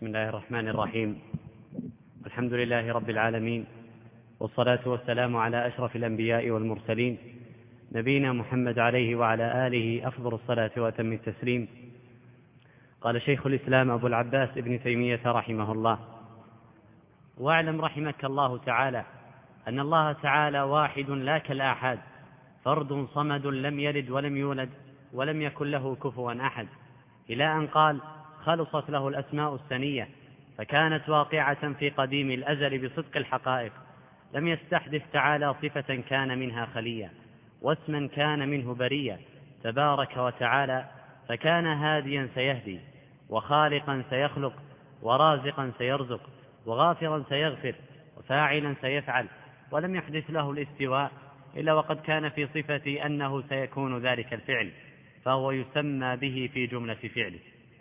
بسم الله الرحمن الرحيم. الحمد لله رب العالمين، والصلاة والسلام على أشرف الأنبياء والمرسلين، نبينا محمد عليه وعلى آله أفضل الصلاة وأتم التسليم. قال شيخ الإسلام أبو العباس ابن تيمية رحمه الله: واعلم رحمك الله تعالى أن الله تعالى واحد لا كالآحاد، فرد صمد لم يلد ولم يولد ولم يكن له كفوا أحد، إلى أن قال: خلصت له الأسماء السنية، فكانت واقعة في قديم الأزل بصدق الحقائق، لم يستحدث تعالى صفة كان منها خليا، واسما كان منه بريا، تبارك وتعالى، فكان هاديا سيهدي، وخالقا سيخلق، ورازقا سيرزق، وغافرا سيغفر، وفاعلا سيفعل، ولم يحدث له الاستواء إلا وقد كان في صفة أنه سيكون ذلك الفعل، فهو يسمى به في جملة فعله.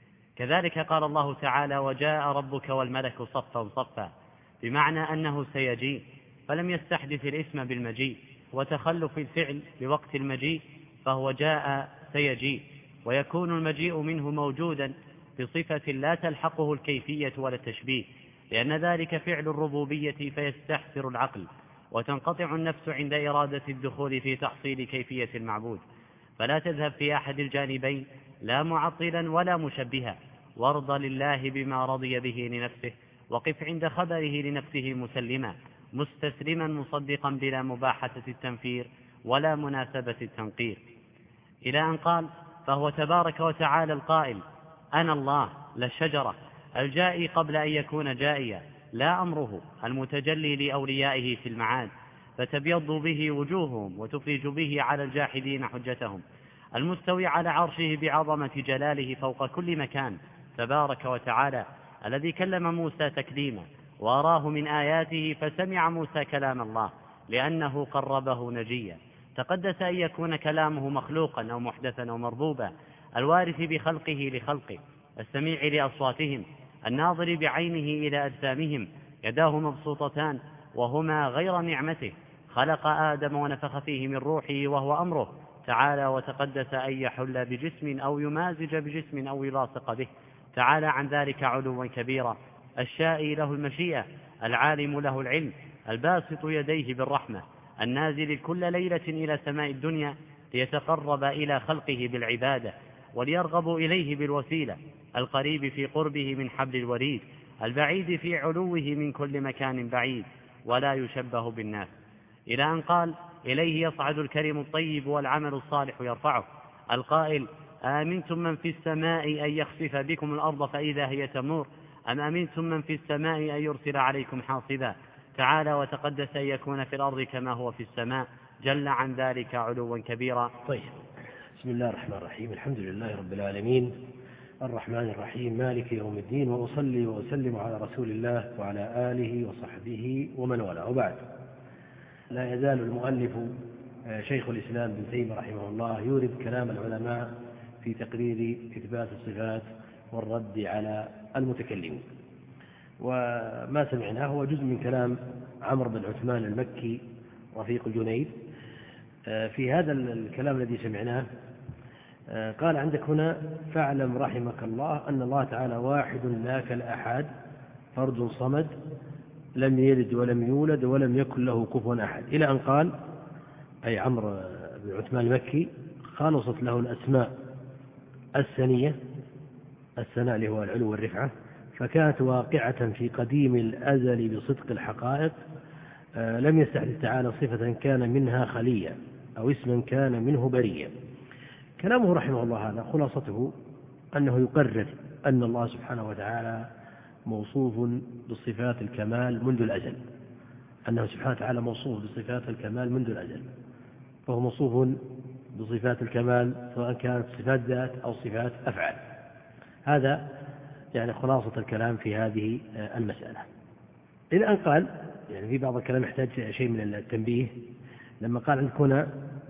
كذلك قال الله تعالى: وجاء ربك والملك صفا صفا، بمعنى أنه سيجيء، فلم يستحدث الاسم بالمجيء وتخلف الفعل بوقت المجيء، فهو جاء سيجيء، ويكون المجيء منه موجودا بصفة لا تلحقه الكيفية ولا التشبيه، لأن ذلك فعل الربوبية فيستحسر العقل، وتنقطع النفس عند إرادة الدخول في تحصيل كيفية المعبود، فلا تذهب في أحد الجانبين، لا معطلا ولا مشبها، وارض لله بما رضي به لنفسه، وقف عند خبره لنفسه مسلما مستسلما مصدقا بلا مباحة التنفير ولا مناسبة التنقير، إلى أن قال: فهو تبارك وتعالى القائل: أنا الله لا الشجرة، الجائي قبل أن يكون جائيا، لا أمره المتجلي لأوليائه في المعاد، فتبيض به وجوههم وتفرج به على الجاحدين حجتهم، المستوي على عرشه بعظمة جلاله فوق كل مكان، تبارك وتعالى، الذي كلم موسى تكليما وأراه من آياته فسمع موسى كلام الله لأنه قربه نجيا، تقدس أن يكون كلامه مخلوقا أو محدثا أو مربوبا، الوارث بخلقه لخلقه، السميع لأصواتهم، الناظر بعينه إلى أجسامهم، يداه مبسوطتان وهما غير نعمته، خلق آدم ونفخ فيه من روحه وهو أمره تعالى وتقدس أن يحل بجسم أو يمازج بجسم أو يلاصق به، تعالى عن ذلك علوا كبيرا، الشائي له المشيئة، العالم له العلم، الباسط يديه بالرحمة، النازل كل ليلة إلى سماء الدنيا ليتقرب إلى خلقه بالعبادة وليرغبوا إليه بالوسيلة، القريب في قربه من حبل الوريد، البعيد في علوه من كل مكان بعيد، ولا يشبه بالناس، إلى أن قال: إليه يصعد الكلم الطيب والعمل الصالح يرفعه، القائل: آمنتم من في السماء أن يخسف بكم الأرض فإذا هي تمور، أم أمنتم من في السماء أن يرسل عليكم حاصبا، تعالى وتقدس أن يكون في الأرض كما هو في السماء، جل عن ذلك علوا كبيرا. طيب، بسم الله الرحمن الرحيم. الحمد لله رب العالمين، الرحمن الرحيم، مالك يوم الدين، وأصلي وأسلم على رسول الله وعلى آله وصحبه ومن والاه، وبعد. لا يزال المؤلف شيخ الإسلام ابن تيمية رحمه الله يورد كلام العلماء في تقرير إثبات الصفات والرد على المتكلمين، وما سمعناه هو جزء من كلام عمرو بن عثمان المكي رفيق الجنيد. في هذا الكلام الذي سمعناه قال: عندك هنا: فاعلم رحمك الله أن الله تعالى واحد لا كالآحاد، فرد صمد لم يلد ولم يولد ولم يكن له كفوا أحد، إلى أن قال، أي عمرو بن عثمان المكي: خالصت له الأسماء السنية، الثناء اللي هو العلو والرفعة، فكانت واقعة في قديم الأزل بصدق الحقائق، لم يستحدث تعالى صفة كان منها خليا أو اسما كان منه بريا. كلامه رحمه الله هذا خلاصته أنه يقرر أن الله سبحانه وتعالى موصوف بصفات الكمال منذ الأزل، أنه سبحانه وتعالى موصوف بصفات الكمال منذ الأزل، فهو موصوف بصفات الكمال سواء كانت صفات ذات أو صفات أفعال. هذا يعني خلاصة الكلام في هذه المسألة، إلى أن قال، يعني في بعض الكلام يحتاج شيء من التنبيه، لما قال عندك هنا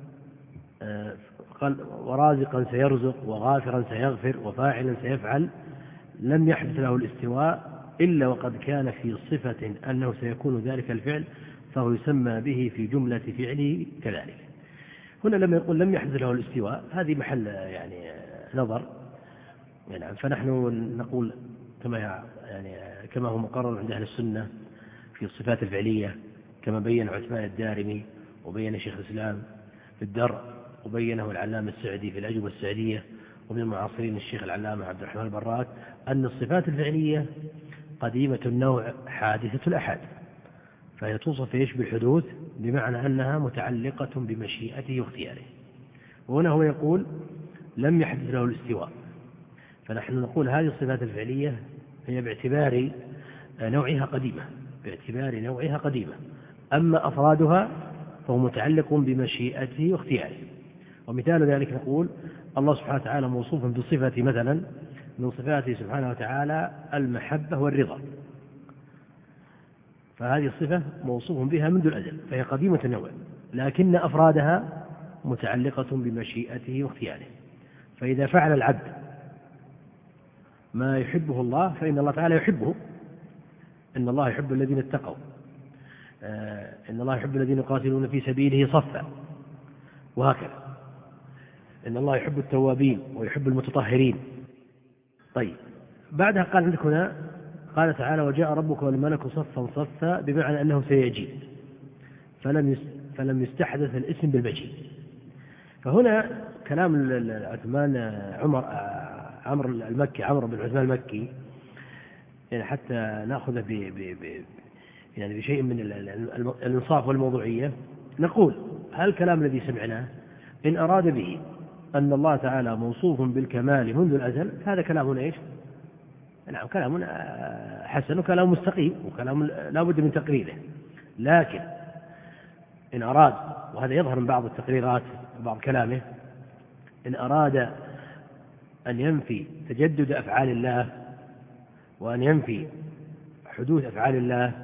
قال: ورازقا سيرزق، وغافرا سيغفر، وفاعلا سيفعل، لم يحدث له الاستواء إلا وقد كان في صفة أنه سيكون ذلك الفعل، فهو يسمى به في جملة فعله كذلك. هنا لما يقول لم يحدث له الاستواء، هذه محل يعني نظر، يعني فنحن نقول كما هو مقرر عند أهل السنة في الصفات الفعلية، كما بين عثمان الدارمي وبين شيخ الإسلام في الدرء، وبينه العلامة السعدي في الأجوبة السعدية، ومن المعاصرين الشيخ العلامة عبد الرحمن البراك، أن الصفات الفعلية قديمة النوع حادثة الأحد، فهي توصف بالحدوث بمعنى أنها متعلقة بمشيئته واختياره. وهنا هو يقول لم يحدث له الاستواء، فنحن نقول هذه الصفات الفعلية هي باعتبار نوعها قديمة، أما أفرادها فهو متعلق بمشيئته واختياره. ومثال ذلك نقول الله سبحانه وتعالى موصوف بصفة مثلا من صفاته سبحانه وتعالى المحبة والرضا، فهذه الصفة موصوف بها منذ الأزل، فهي قديمة النوع، لكن أفرادها متعلقة بمشيئته واختياره. فإذا فعل العبد ما يحبه الله فإن الله تعالى يحبه، إن الله يحب الذين اتقوا، إن الله يحب الذين يقاتلون في سبيله صفا، وهكذا. إن الله يحب التوابين ويحب المتطهرين. طيب، بعدها قال عندك هنا قال تعالى وجاء ربك والملك صفا صفا، بمعنى أنه سيجيء، فلم يستحدث الاسم بالمجيء. فهنا كلام عمرو بن عثمان المكي، يعني حتى نأخذ بشيء من الإنصاف والموضوعية، نقول هل الكلام الذي سمعناه إن أراد به أن الله تعالى موصوف بالكمال منذ الأزل، هذا كلام إيش؟ نعم، كلام حسن وكلام مستقيم وكلام لا بد من تقريره. لكن إن أراد، وهذا يظهر من بعض التقريرات وبعض كلامه، إن أراد أن ينفي تجدد أفعال الله وأن ينفي حدوث أفعال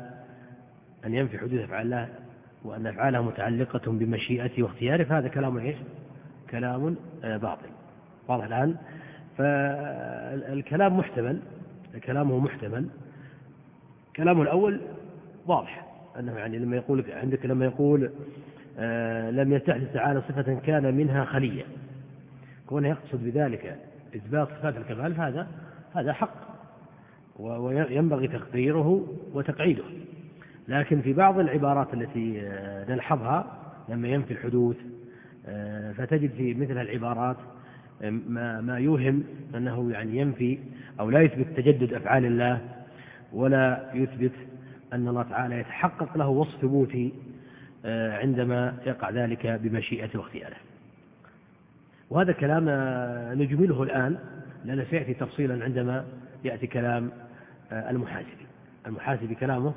الله وأن أفعاله متعلقة بمشيئته واختياره، فهذا كلام إيش؟ كلام باطل. واضح الآن؟ فالكلام محتمل، كلامه محتمل. كلامه الأول واضح، أنه يعني لما يقول لم يستحدث تعالى صفة كان منها خلية، كونه يقصد بذلك إثبات صفات الكمال، هذا حق وينبغي تقديره وتقعيده. لكن في بعض العبارات التي نلحظها لما ينفي الحدوث، فتجد في مثل العبارات ما يوهم أنه يعني ينفي أو لا يثبت تجدد أفعال الله، ولا يثبت أن الله تعالى يتحقق له وصف ثبوتي عندما يقع ذلك بمشيئته واختياره. وهذا كلام نجمله الآن، لأنه سيأتي تفصيلا عندما يأتي كلام المحاسبي كلامه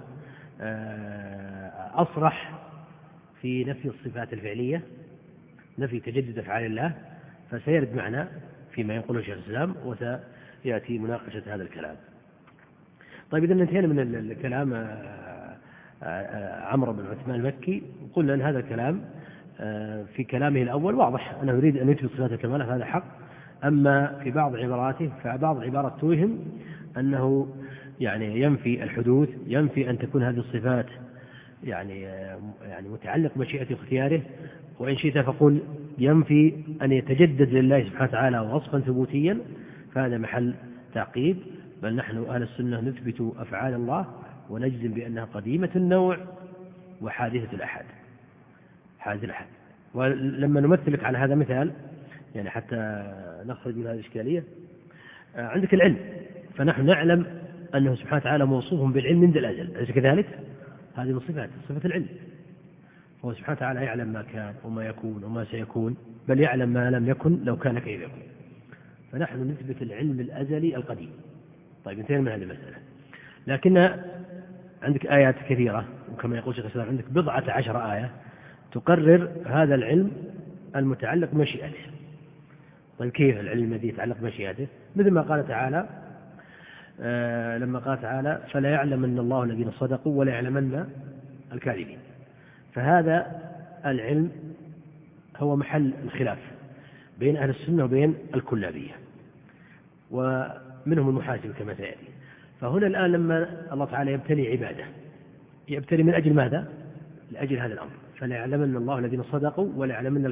أصرح في نفي الصفات الفعلية، نفي تجدد أفعال الله، فسيرد معنا فيما يقوله شيخ الإسلام وسيأتي مناقشة هذا الكلام. طيب، إذا انتهينا من الكلام عمرو بن عثمان المكي، قلنا أن هذا الكلام في كلامه الأول واضح أنه يريد أن يثبت صفات الكمال، هذا حق. أما في بعض عباراته، فبعض العبارات توهم أنه يعني ينفي الحدوث، ينفي أن تكون هذه الصفات يعني متعلق بمشيئته واختياره، وإن شئت فقل ينفي أن يتجدد لله سبحانه وتعالى وصفا ثبوتيا، فهذا محل تعقيب. بل نحن أهل السنة نثبت أفعال الله ونجزم بأنها قديمة النوع وحادثة الأحد. ولما نمثلك على هذا مثال، يعني حتى نخرج من هذه الإشكالية، عندك العلم، فنحن نعلم أنه سبحانه وتعالى موصوف بالعلم منذ الأزل، أليس كذلك؟ هذه من صفة العلم، هو سبحانه وتعالى يعلم ما كان وما يكون وما سيكون، بل يعلم ما لم يكن لو كان كيف يكون. فنحن نثبت العلم الأزلي القديم. طيب، انتهينا من هذه المسألة. لكن عندك آيات كثيرة، وكما يقول شيخ الإسلام عندك 12 آية تقرر هذا العلم المتعلق بمشيئته. طيب، كيف العلم الذي يتعلق بمشيئته؟ مثل ما قال تعالى لما قال تعالى فلا يعلمن الله الذين صدقوا ولا يعلمن الكاذبين. فهذا العلم هو محل الخلاف بين أهل السنة وبين الكلابية، ومنهم المحاسب كما سيأتي. فهنا الآن لما الله تعالى يبتلي عباده، يبتلي من أجل ماذا؟ لأجل هذا الأمر، فلا يعلمن الله الذين صدقوا ولا يعلمن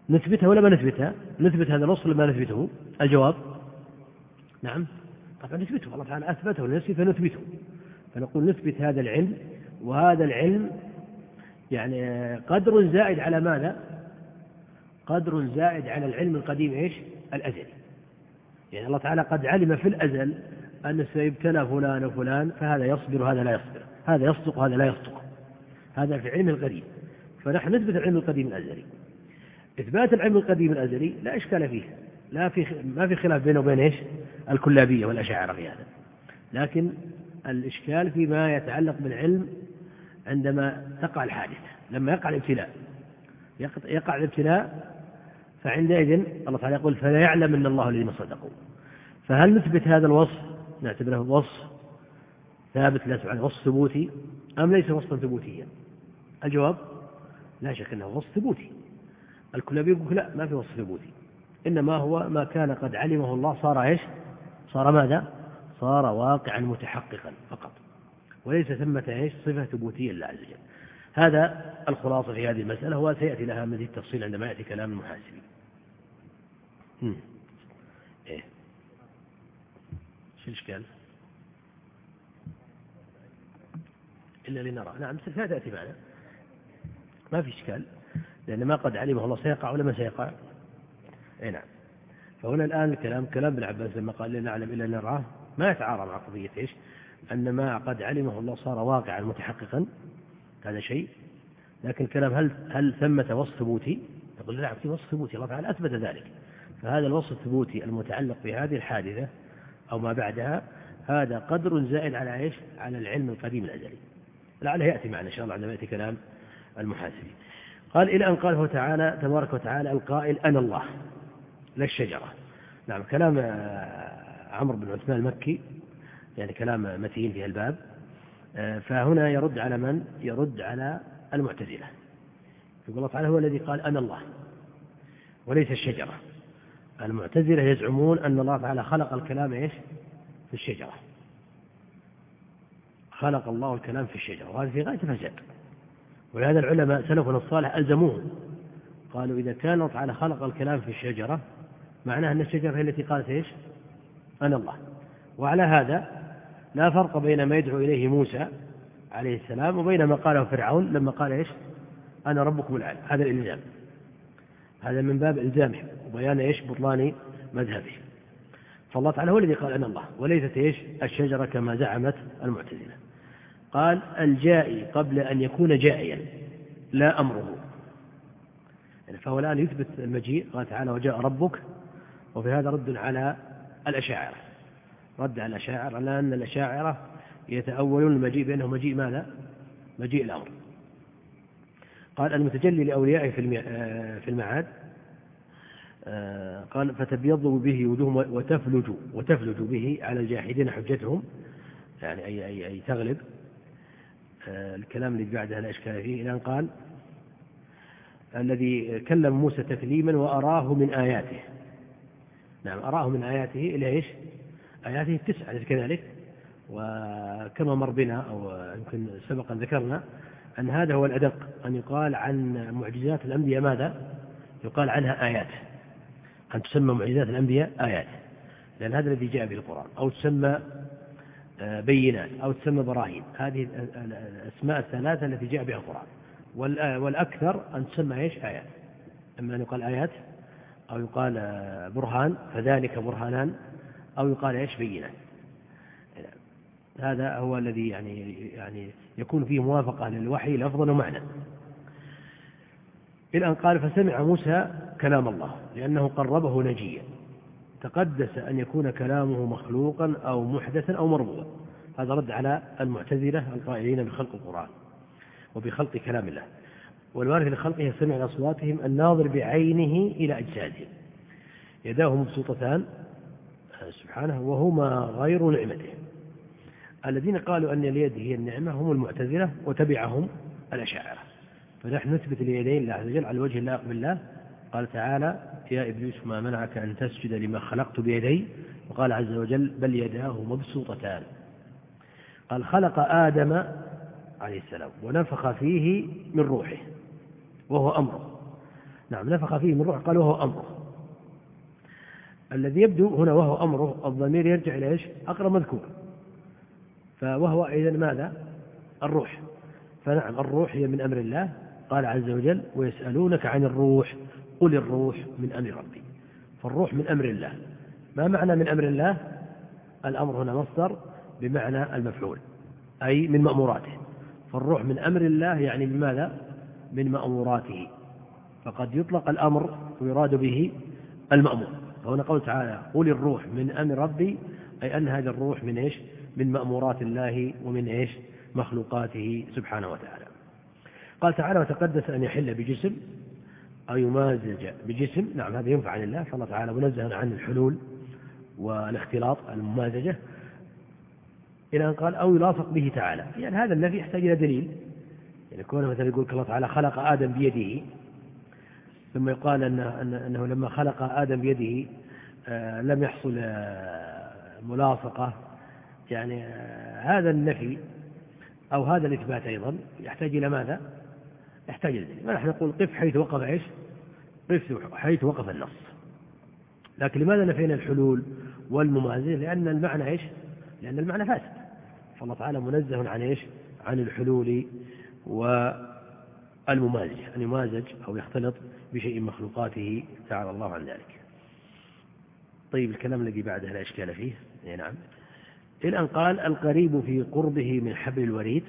نثبتها ولا ما نثبتها؟ نثبت هذا الوصف ولا ما نثبته؟ الجواب نعم طبعا نثبته، الله تعالى أثبته لنفسه فنثبته، فنقول نثبت هذا العلم، وهذا العلم يعني قدر زائد على ماذا؟ قدر زائد على العلم القديم إيش؟ الأزلي. يعني الله تعالى قد علم في الأزل أن سيبتلى فلان وفلان، فهذا يصبر وهذا لا يصبر، هذا يصدق وهذا لا يصدق، هذا في العلم القديم. فنحن نثبت العلم القديم الأزلي. إثبات العلم القديم الأزلي لا إشكال فيه، ما في خلاف بينه وبين إيش؟ الكلابية والأشاعرة في هذا، لكن الإشكال فيما يتعلق بالعلم عندما تقع الحادثة، لما يقع الابتلاء فعندئذ الله تعالى يقول فلا يعلم أن الله الذين صدقوا. فهل نثبت هذا الوصف نعتبره وصف ثابت لا سبحانه، وصف ثبوتي أم ليس وصفا ثبوتيا؟ الجواب لا شك أنه وصف ثبوتي. الكلابي يقول لا، ما في وصف ثبوتي، إنما هو ما كان قد علمه الله صار إيش؟ صار ماذا؟ صار واقعا متحققا فقط، وليس ثمة إيش؟ صفة ثبوتية لله عز وجل. هذا الخلاصة في هذه المسألة، وسيأتي لها مزيد تفصيل عندما يأتي كلام المحاسبين. إيه؟ شو الإشكال؟ إلا لنرى. نعم ستأتي معنا، ما في إشكال، لأن ما قد علمه الله سيقع ولا ما سيقع. إيه نعم. فهنا الآن الكلام كلام ابن عباس لما قال لا نعلم إلا نراه ما يتعارض مع قضية إيش؟ أن ما قد علمه الله صار واقعا متحققا، هذا شيء. لكن الكلام هل ثمة وصف ثبوتي؟ يقول نعم في وصف ثبوتي، الله تعالى أثبت ذلك. فهذا الوصف الثبوتي المتعلق بهذه الحادثة أو ما بعدها هذا قدر زائد على إيش؟ على العلم القديم الأزلي. لعله يأتي معنا إن شاء الله عندما يأتي كلام المحاسبين. قال إلى أن قاله تعالى تبارك وتعالى القائل أنا الله لا الشجرة. نعم كلام عمرو بن عثمان المكي، يعني كلام متين في الباب. فهنا يرد على من؟ يرد على المعتزلة. يقول الله تعالى هو الذي قال أنا الله وليس الشجرة. المعتزلة يزعمون أن الله تعالى خلق الكلام إيش؟ في الشجرة، خلق الله الكلام في الشجرة، وهذا في غاية الفساد. ولهذا العلماء سلفنا الصالح ألزموه، قالوا إذا كان الله تعالى خلق الكلام في الشجرة معناه أن الشجرة هي التي قالت إيش؟ أنا الله. وعلى هذا لا فرق بين ما يدعو إليه موسى عليه السلام وبين ما قاله فرعون لما قال إيش؟ أنا ربكم الأعلى. هذا الإلزام، هذا من باب إلزامهم وبيان إيش؟ بطلان مذهبه. فالله تعالى هو الذي قال أنا الله وليست إيش؟ الشجرة كما زعمت المعتزلة. قال الجائي قبل أن يكون جائيا لا أمره. فهو الآن يثبت المجيء، قال تعالى وجاء ربك، وفي هذا رد على الأشاعرة، رد على الأشاعرة على أن الأشاعرة يتأولون المجيء بأنه مجيء ماذا؟ مجيء الأمر. قال المتجلي لأوليائه في المعاد، قال فتبيض به وجوههم وتفلج به على الجاحدين حجتهم، يعني أي تغلب. الكلام اللي بعدها لا إشكال فيه. إلى أن قال الذي كلم موسى تكليما وأراه من آياته. نعم أراه من آياته إلى إيش؟ آياته 9 أليس كذلك؟ وكما مر بنا أو يمكن سبقا ذكرنا أن هذا هو الأدق، أن يقال عن معجزات الأنبياء ماذا؟ يقال عنها آيات، أن تسمى معجزات الأنبياء آيات، لأن هذا الذي جاء به القرآن، أو تسمى بينات، أو تسمى براهين. هذه الأسماء الثلاثة التي جاء بها القرآن. والأكثر أن تسمى إيش؟ آيات. أما أن يقال آيات أو يقال برهان فذلك برهانان، أو يقال إيش؟ بينات. هذا هو الذي يعني يكون فيه موافقة للوحي لفظا ومعنى. إلى أن قال فسمع موسى كلام الله لأنه قربه نجيا، تقدس أن يكون كلامه مخلوقا أو محدثا أو مربوطا. هذا رد على المعتزلة القائلين بخلق القرآن وبخلق كلام الله. والوارث لخلقه سمع لأصواتهم الناظر بعينه إلى أجسادهم، يداه مبسوطتان سبحانه وهما غير نعمته. الذين قالوا أن اليد هي النعمة هم المعتزلة وتبعهم الأشاعرة. فنحن نثبت اليدين لله عز وجل على الوجه اللائق بالله. قال تعالى يا إبليس ما منعك أن تسجد لما خلقت بيدي، وقال عز وجل بل يداه مبسوطتان. قال خلق آدم عليه السلام ونفخ فيه من روحه وهو أمره، نعم نفخ فيه من روح قال وهو أمره. الذي يبدو هنا وهو أمره الضمير يرجع إلى إيش؟ أقرب مذكور، فوهو إذن ماذا؟ الروح. فنعم الروح هي من أمر الله. قال عز وجل ويسألونك عن الروح قل الروح من أمر ربي. فالروح من أمر الله. ما معنى من أمر الله؟ الأمر هنا مصدر بمعنى المفعول، أي من مأموراته. فالروح من أمر الله يعني من ماذا؟ من مأموراته. فقد يطلق الأمر ويراد به المأمور. فهنا قول تعالى قل الروح من أمر ربي، أي أن هذا الروح من إيش؟ من مأمورات الله ومن إيش؟ مخلوقاته سبحانه وتعالى. قال تعالى وتقدس أن يحل بجسم أو يمازج بجسم. نعم هذا ينفع عن الله، فالله تعالى منزه عن الحلول والاختلاط الممازجة، إلى أن قال أو يلاصق به تعالى. يعني هذا النفي يحتاج إلى دليل. يعني كونه مثلا يقول الله تعالى خلق آدم بيده، ثم يقال أنه لما خلق آدم بيده لم يحصل ملاصقة. يعني هذا النفي أو هذا الإثبات أيضا يحتاج إلى ماذا؟ يحتاج إلى دليل. ونحن نقول قف حيث وقف إيش؟ قف حيث وقف النص. لكن لماذا نفينا الحلول والممازجة؟ لأن المعنى إيش؟ لأن المعنى فاسد. فالله تعالى منزه عن إيش؟ عن الحلول والممازجة، أن يمازج أو يختلط بشيء مخلوقاته تعالى الله عن ذلك. طيب الكلام الذي بعده لا إشكال فيه. نعم. إلى أن قال القريب في قربه من حبل الوريد.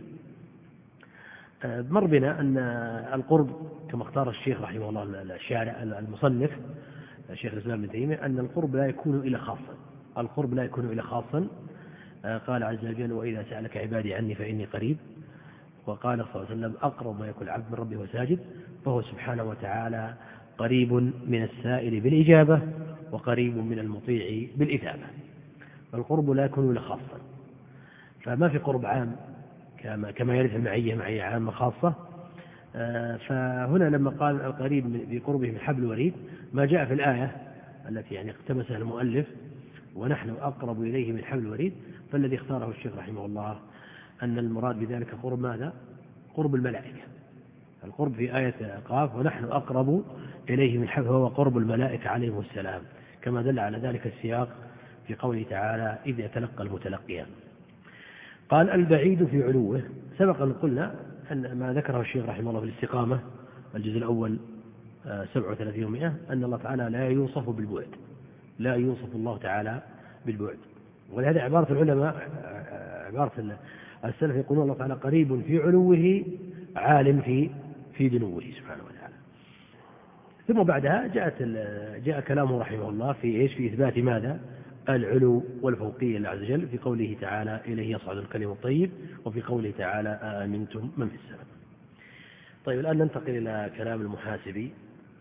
مر بنا أن القرب كما اختار الشيخ رحمه الله الشارع المصنف الشيخ الإسلام ابن تيمية أن القرب لا يكون إلا خاصا. القرب لا يكون إلا خاصا. قال عز وجل وإذا سألك عبادي عني فإني قريب. وقال صلى الله عليه وسلم أقرب ما يكون العبد من ربه وساجد. فهو سبحانه وتعالى قريب من السائل بالإجابة وقريب من المطيع بالإثابة. فالقرب لا يكون إلا خاصا. فما في قرب عام كما يرث المعية معية عامة خاصة. فهنا لما قال القريب بقربه من حبل الوريد ما جاء في الآية التي يعني اقتبسها المؤلف ونحن أقرب إليه من حبل الوريد، فالذي اختاره الشيخ رحمه الله أن المراد بذلك قرب ماذا؟ قرب الملائكة. القرب في آية قاف ونحن أقرب إليه من حبل هو قرب الملائكة عليهم السلام، كما دل على ذلك السياق في قوله تعالى إذ يتلقى المتلقيان. قال البعيد في علوه. سبق أن قلنا أن ما ذكره الشيخ رحمه الله في الاستقامة الجزء الأول 37 أن الله تعالى لا يوصف بالبعد، لا يوصف الله تعالى بالبعد. ولهذا عبارة العلماء عبارة السلف يقولون الله تعالى قريب في علوه عالم في دنوه سبحانه وتعالى. ثم بعدها جاء كلامه رحمه الله في إيش؟ في إثبات ماذا؟ العلو والفوقية لله عز وجل في قوله تعالى إليه يصعد الكلم الطيب، وفي قوله تعالى آمنتم من في السماء. طيب الآن ننتقل إلى كلام المحاسبي.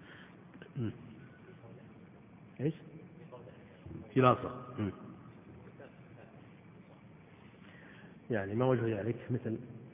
إيش؟ خلاصة. يعني ما وجه ذلك؟ مثل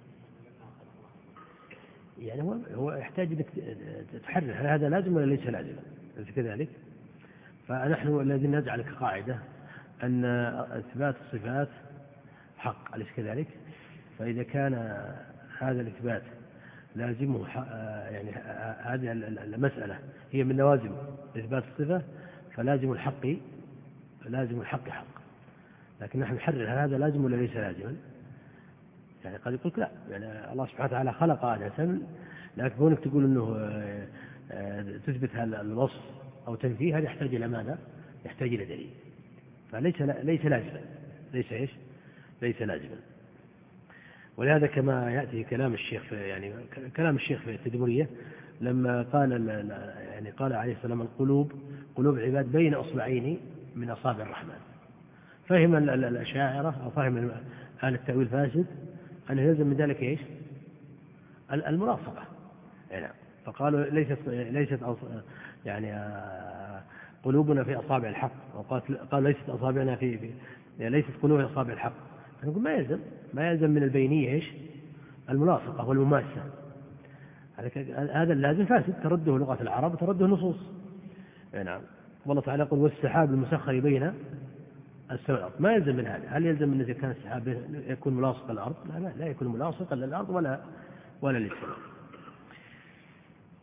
يعني هو يحتاج أنك تحرر هل هذا لازم ولا ليس لازم؟ أليس كذلك؟ فنحن الذين نجعل كقاعدة أن إثبات الصفات حق، أليس كذلك؟ فإذا كان هذا الإثبات لازمه يعني هذه المسألة هي من لوازم إثبات الصفة فلازم الحق حق. لكن نحن نحرر هل هذا لازم ولا ليس لازما؟ يعني قد يقول لا، يعني الله سبحانه وتعالى خلق آدم، لكن كونك تقول أنه تثبت هذا الوصف أو تنفيه هذا يحتاج إلى ماذا؟ يحتاج إلى دليل. فليس لازما. ليس إيش؟ ليس لازما. ولهذا كما يأتي كلام الشيخ في التدمرية لما قال عليه السلام القلوب قلوب العباد بين أصبعين من أصابع الرحمن. فهم الأشاعرة أو فهم أهل التأويل فاسد أن يلزم من ذلك إيش؟ الملاصقة. يعني فقالوا ليست يعني قلوبنا في أصابع الحق، وقال ليست أصابعنا ليست قلوبنا في أصابع الحق. فنقول ما يلزم من البينية إيش؟ الملاصقة والمماسة. هذا اللازم فاسد ترده لغة العرب وترده نصوص. نعم. والله تعالى يقول والسحاب المسخر بين السماء والأرض. ما يلزم من هذا. هل يلزم من إذا كان السحاب يكون ملاصق للأرض؟ لا يكون ملاصقا للأرض ولا للسماء.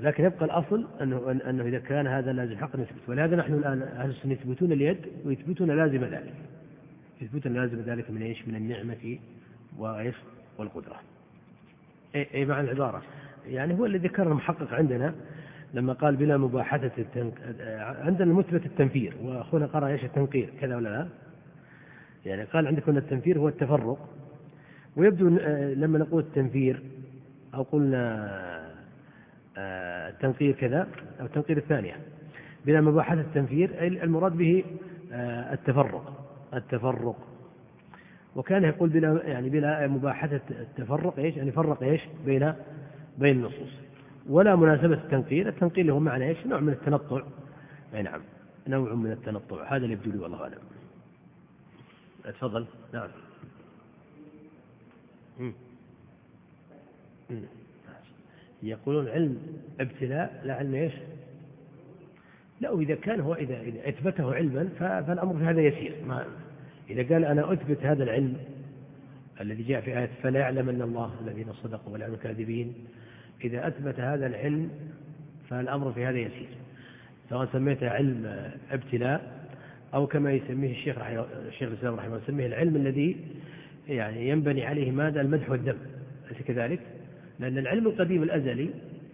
لكن يبقى الأصل أنه إذا كان هذا لازم حق نثبت. ولهذا نحن الآن أهل السنة يثبتون اليد ويثبتون لازم ذلك، يثبتون لازم ذلك من إيش؟ من النعمة وإيش؟ والقدرة. أي معنى العبارة يعني هو الذي ذكر المحقق عندنا لما قال بلا مباحثة عندنا مثبت التنفير، وأخونا قرأ إيش؟ التنقير، كذا ولا لا؟ يعني قال عندكم التنفير هو التفرق، ويبدو لما نقول التنفير أو قلنا التنقير كذا أو التنقير الثانية بلا مباحثة التنفير المراد به التفرق. وكان يقول بلا مباحثة التفرق إيش؟ يعني فرق إيش؟ بين النصوص. ولا مناسبة التنقير اللي هو معنى إيش؟ نوع من التنطع. أي نعم، نوع من التنطع، هذا اللي يبدو لي والله أعلم. تفضل. نعم. يقولون علم ابتلاء لا علم إيش؟ لا، وإذا كان هو إذا أثبته علما فالأمر في هذا يسير. إذا قال أنا أثبت هذا العلم الذي جاء في آية فلا يعلم أن الله الذين صدقوا ولا الكاذبين، إذا أثبت هذا العلم فالأمر في هذا يسير، سواء سميته علم ابتلاء أو كما يسميه الشيخ الإسلام رحمه الله يسميه العلم الذي يعني ينبني عليه ماذا؟ المدح والذم، أليس كذلك؟ لأن العلم القديم الأزلي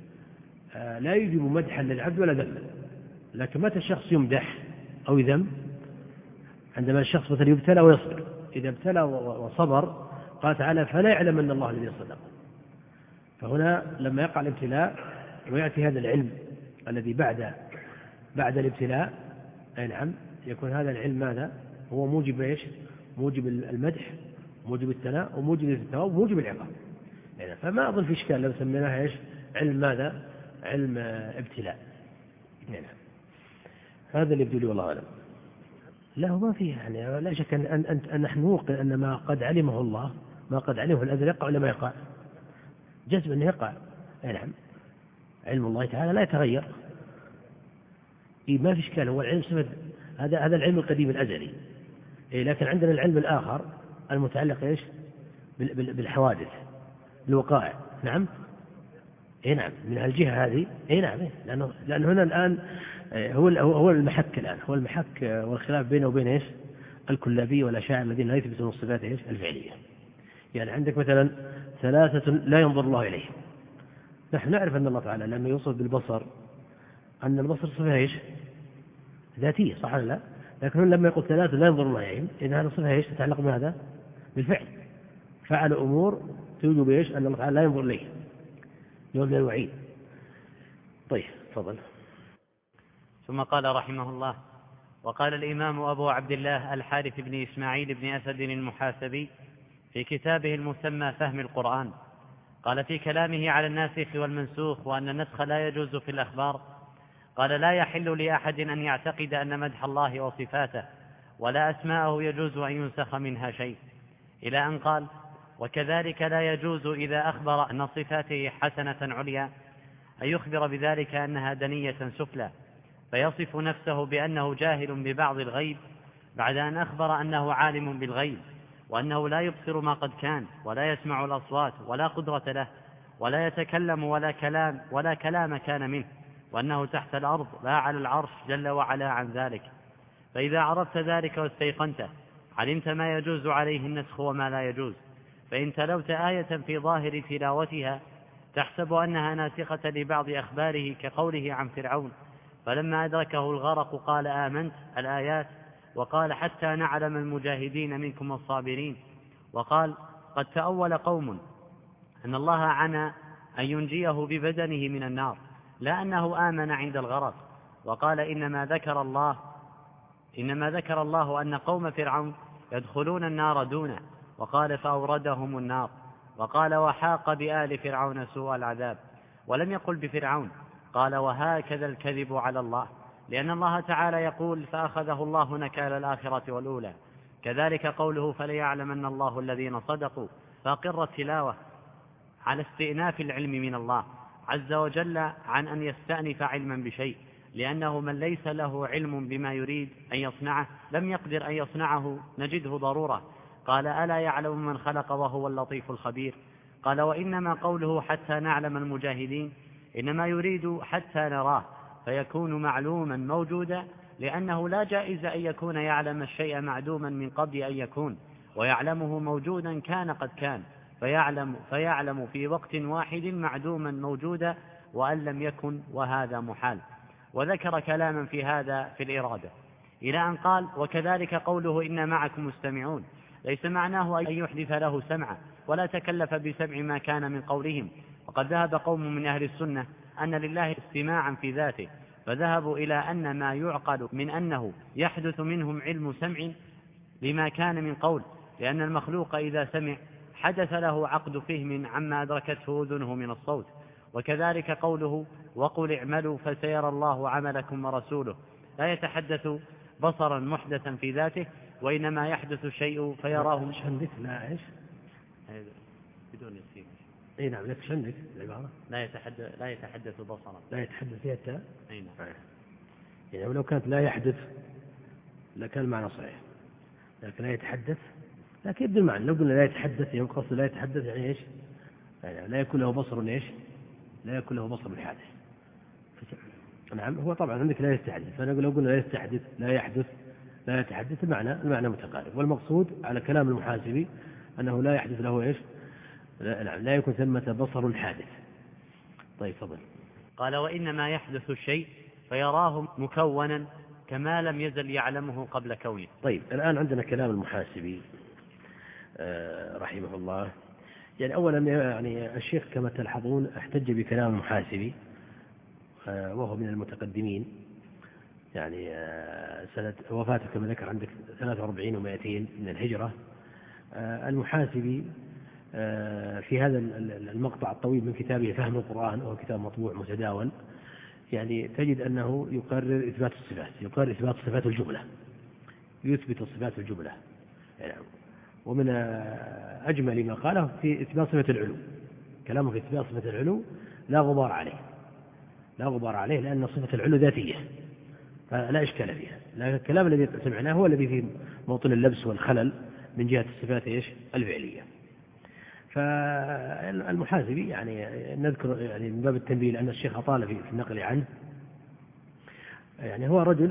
لا يوجب مدحا للعبد ولا ذما، لكن متى الشخص يمدح أو يذم؟ عندما الشخص مثلا يبتلى ويصبر. إذا ابتلى وصبر قال تعالى فلا يعلم أن الله الذي صدقوا. فهنا لما يقع الابتلاء ويأتي هذا العلم الذي بعد الابتلاء، أي نعم، يكون هذا العلم ماذا؟ هو موجب إيش؟ موجب المدح، موجب الثناء، وموجب الثواب، وموجب العقاب. يعني فما أظن في إشكال لو سميناها إيش؟ علم ماذا؟ علم ابتلاء. يعني هذا اللي يبدو لي والله أعلم. لا، هو ما فيه يعني لا شك أن نحن نوقن أن ما قد علمه الله، ما قد علمه الأزل يقع ولا ما يقع؟ جزم أنه يقع. أي نعم، علم الله تعالى لا يتغير. ما في إشكال، هو العلم صفة، هذا العلم القديم الأزلي. لكن عندنا العلم الآخر المتعلق إيش؟ بالحوادث، الوقائع. نعم. نعم، من الجهة هذه. نعم، لأن هنا الآن هو المحك الآن، هو المحك والخلاف بينه وبين إيش؟ الكلابية والأشاعرة الذين لا يثبتون الصفات إيش؟ الفعلية. يعني عندك مثلا 3 لا ينظر الله إليه. نحن نعرف أن الله تعالى لما يوصف بالبصر أن البصر صفة إيش؟ ذاتية، صح ولا لا؟ لكن لما يقول 3 لا ينظر الله إليهم، إذا هذا صفة إيش؟ تتعلق بهذا؟ بالفعل. فعل أمور توجب إيش؟ أن الله تعالى لا ينظر إليه، يوم من الوعيد. طيب، تفضل. ثم قال رحمه الله: وقال الإمام أبو عبد الله الحارث بن إسماعيل بن أسد المحاسبي في كتابه المسمى فهم القرآن، قال في كلامه على الناسخ والمنسوخ وأن النسخ لا يجوز في الأخبار، قال: لا يحل لأحد أن يعتقد أن مدح الله وصفاته ولا أسماءه يجوز أن ينسخ منها شيء، إلى أن قال: وكذلك لا يجوز إذا أخبر أن صفاته حسنة عليا أن يخبر بذلك أنها دنية سفلى، فيصف نفسه بأنه جاهل ببعض الغيب بعد أن أخبر أنه عالم بالغيب، وأنه لا يبصر ما قد كان ولا يسمع الأصوات ولا قدرة له ولا يتكلم ولا كلام كان منه، وأنه تحت الأرض لا على العرش جل وعلا عن ذلك. فإذا عرفت ذلك واستيقنته علمت ما يجوز عليه النسخ وما لا يجوز. فإن تلوت آية في ظاهر تلاوتها تحسب أنها ناسخة لبعض أخباره كقوله عن فرعون فلما أدركه الغرق قال آمنت الآيات، وقال حتى نعلم المجاهدين منكم الصابرين، وقال قد تأول قوم أن الله عنى أن ينجيه ببدنه من النار لا أنه آمن عند الغرق، وقال إنما ذكر الله أن قوم فرعون يدخلون النار دونه، وقال فأوردهم النار، وقال وحاق بآل فرعون سوء العذاب، ولم يقل بفرعون، قال وهكذا الكذب على الله، لأن الله تعالى يقول فأخذه الله نكال الآخرة والأولى. كذلك قوله فليعلمن الله الذين صدقوا، فأقر التلاوة على استئناف العلم من الله عز وجل عن أن يستأنف علما بشيء، لأنه من ليس له علم بما يريد أن يصنعه لم يقدر أن يصنعه نجده ضرورة. قال ألا يعلم من خلق وهو اللطيف الخبير. قال وإنما قوله حتى نعلم المجاهدين إنما يريد حتى نراه فيكون معلوما موجودا، لأنه لا جائز أن يكون يعلم الشيء معدوما من قبل أن يكون، ويعلمه موجودا كان قد كان، فيعلم في وقت واحد معدوما موجودا وأن لم يكن، وهذا محال. وذكر كلاما في هذا في الإرادة إلى أن قال: وكذلك قوله إن معكم مستمعون، ليس معناه أن يحدث له سمعا، ولا تكلف بسمع ما كان من قولهم. وقد ذهب قوم من أهل السنة أن لله استماعا في ذاته، فذهبوا إلى أن ما يعقل من أنه يحدث منهم علم سمع لما كان من قول، لأن المخلوق إذا سمع حدث له عقد فهم عما أدركته أذنه من الصوت. وكذلك قوله: وقل اعملوا فسيرى الله عملكم ورسوله، لا يتحدث بصرا محدثا في ذاته، وإنما يحدث الشيء فيراه. مش عندك لا إيش بدون السين. أي نعم، لكش عندك العبارة لا يتحدث بصرا، لا يتحدث فيها التاء. أي نعم. يعني ولو كانت لا يحدث لكان المعنى صحيح، لكن لا يتحدث، لكن يبدو المعنى. لو قلنا لا يتحدث يعني قصد لا يتحدث يعني إيش؟ يعني لا يكون له بصر إيش؟ لا يكون له بصر بالحادث. نعم، هو طبعا عندك لا يستحدث، فأنا لو قلنا لا يستحدث لا يحدث لا يتحدث المعنى متقارب. والمقصود على كلام المحاسبي أنه لا يحدث له إيش؟ لا يكون ثمة بصر حادث. طيب تفضل. قال: وإنما يحدث الشيء فيراه مكونا كما لم يزل يعلمه قبل كونه. طيب الآن عندنا كلام المحاسبي رحمه الله. يعني أولا يعني الشيخ كما تلحظون احتج بكلام المحاسبي وهو من المتقدمين، يعني سنة وفاته كما ذكر عندك 43 و200 من الهجرة. المحاسبي في هذا المقطع الطويل من كتابه فهم القرآن، وهو كتاب مطبوع متداول، يعني تجد أنه يقرر إثبات الصفات، يقرر إثبات صفات الجملة، يثبت الصفات الجملة يعني. ومن أجمل ما قاله في إثبات صفة العلو، كلامه في إثبات صفة العلو لا غبار عليه، لأن صفة العلو ذاتية فلا إشكال فيها. لكن الكلام الذي سمعناه هو الذي فيه موطن اللبس والخلل من جهة الصفات الفعلية. فالمحاسبي يعني نذكر يعني من باب التنبيه، لأن الشيخ أطال في النقل عنه. يعني هو رجل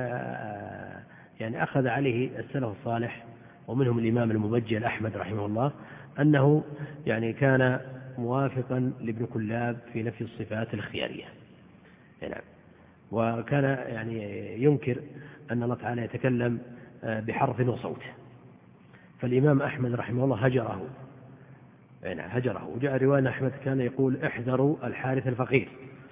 يعني أخذ عليه السلف الصالح، ومنهم الإمام المبجل أحمد رحمه الله، أنه يعني كان موافقا لابن كلاب في نفي الصفات الاختيارية. يعني وكان يعني ينكر أن الله تعالى يتكلم بحرف وصوت. فالإمام أحمد رحمه الله هجره. وجاء رواية أحمد كان يقول: احذروا الحارث الفقير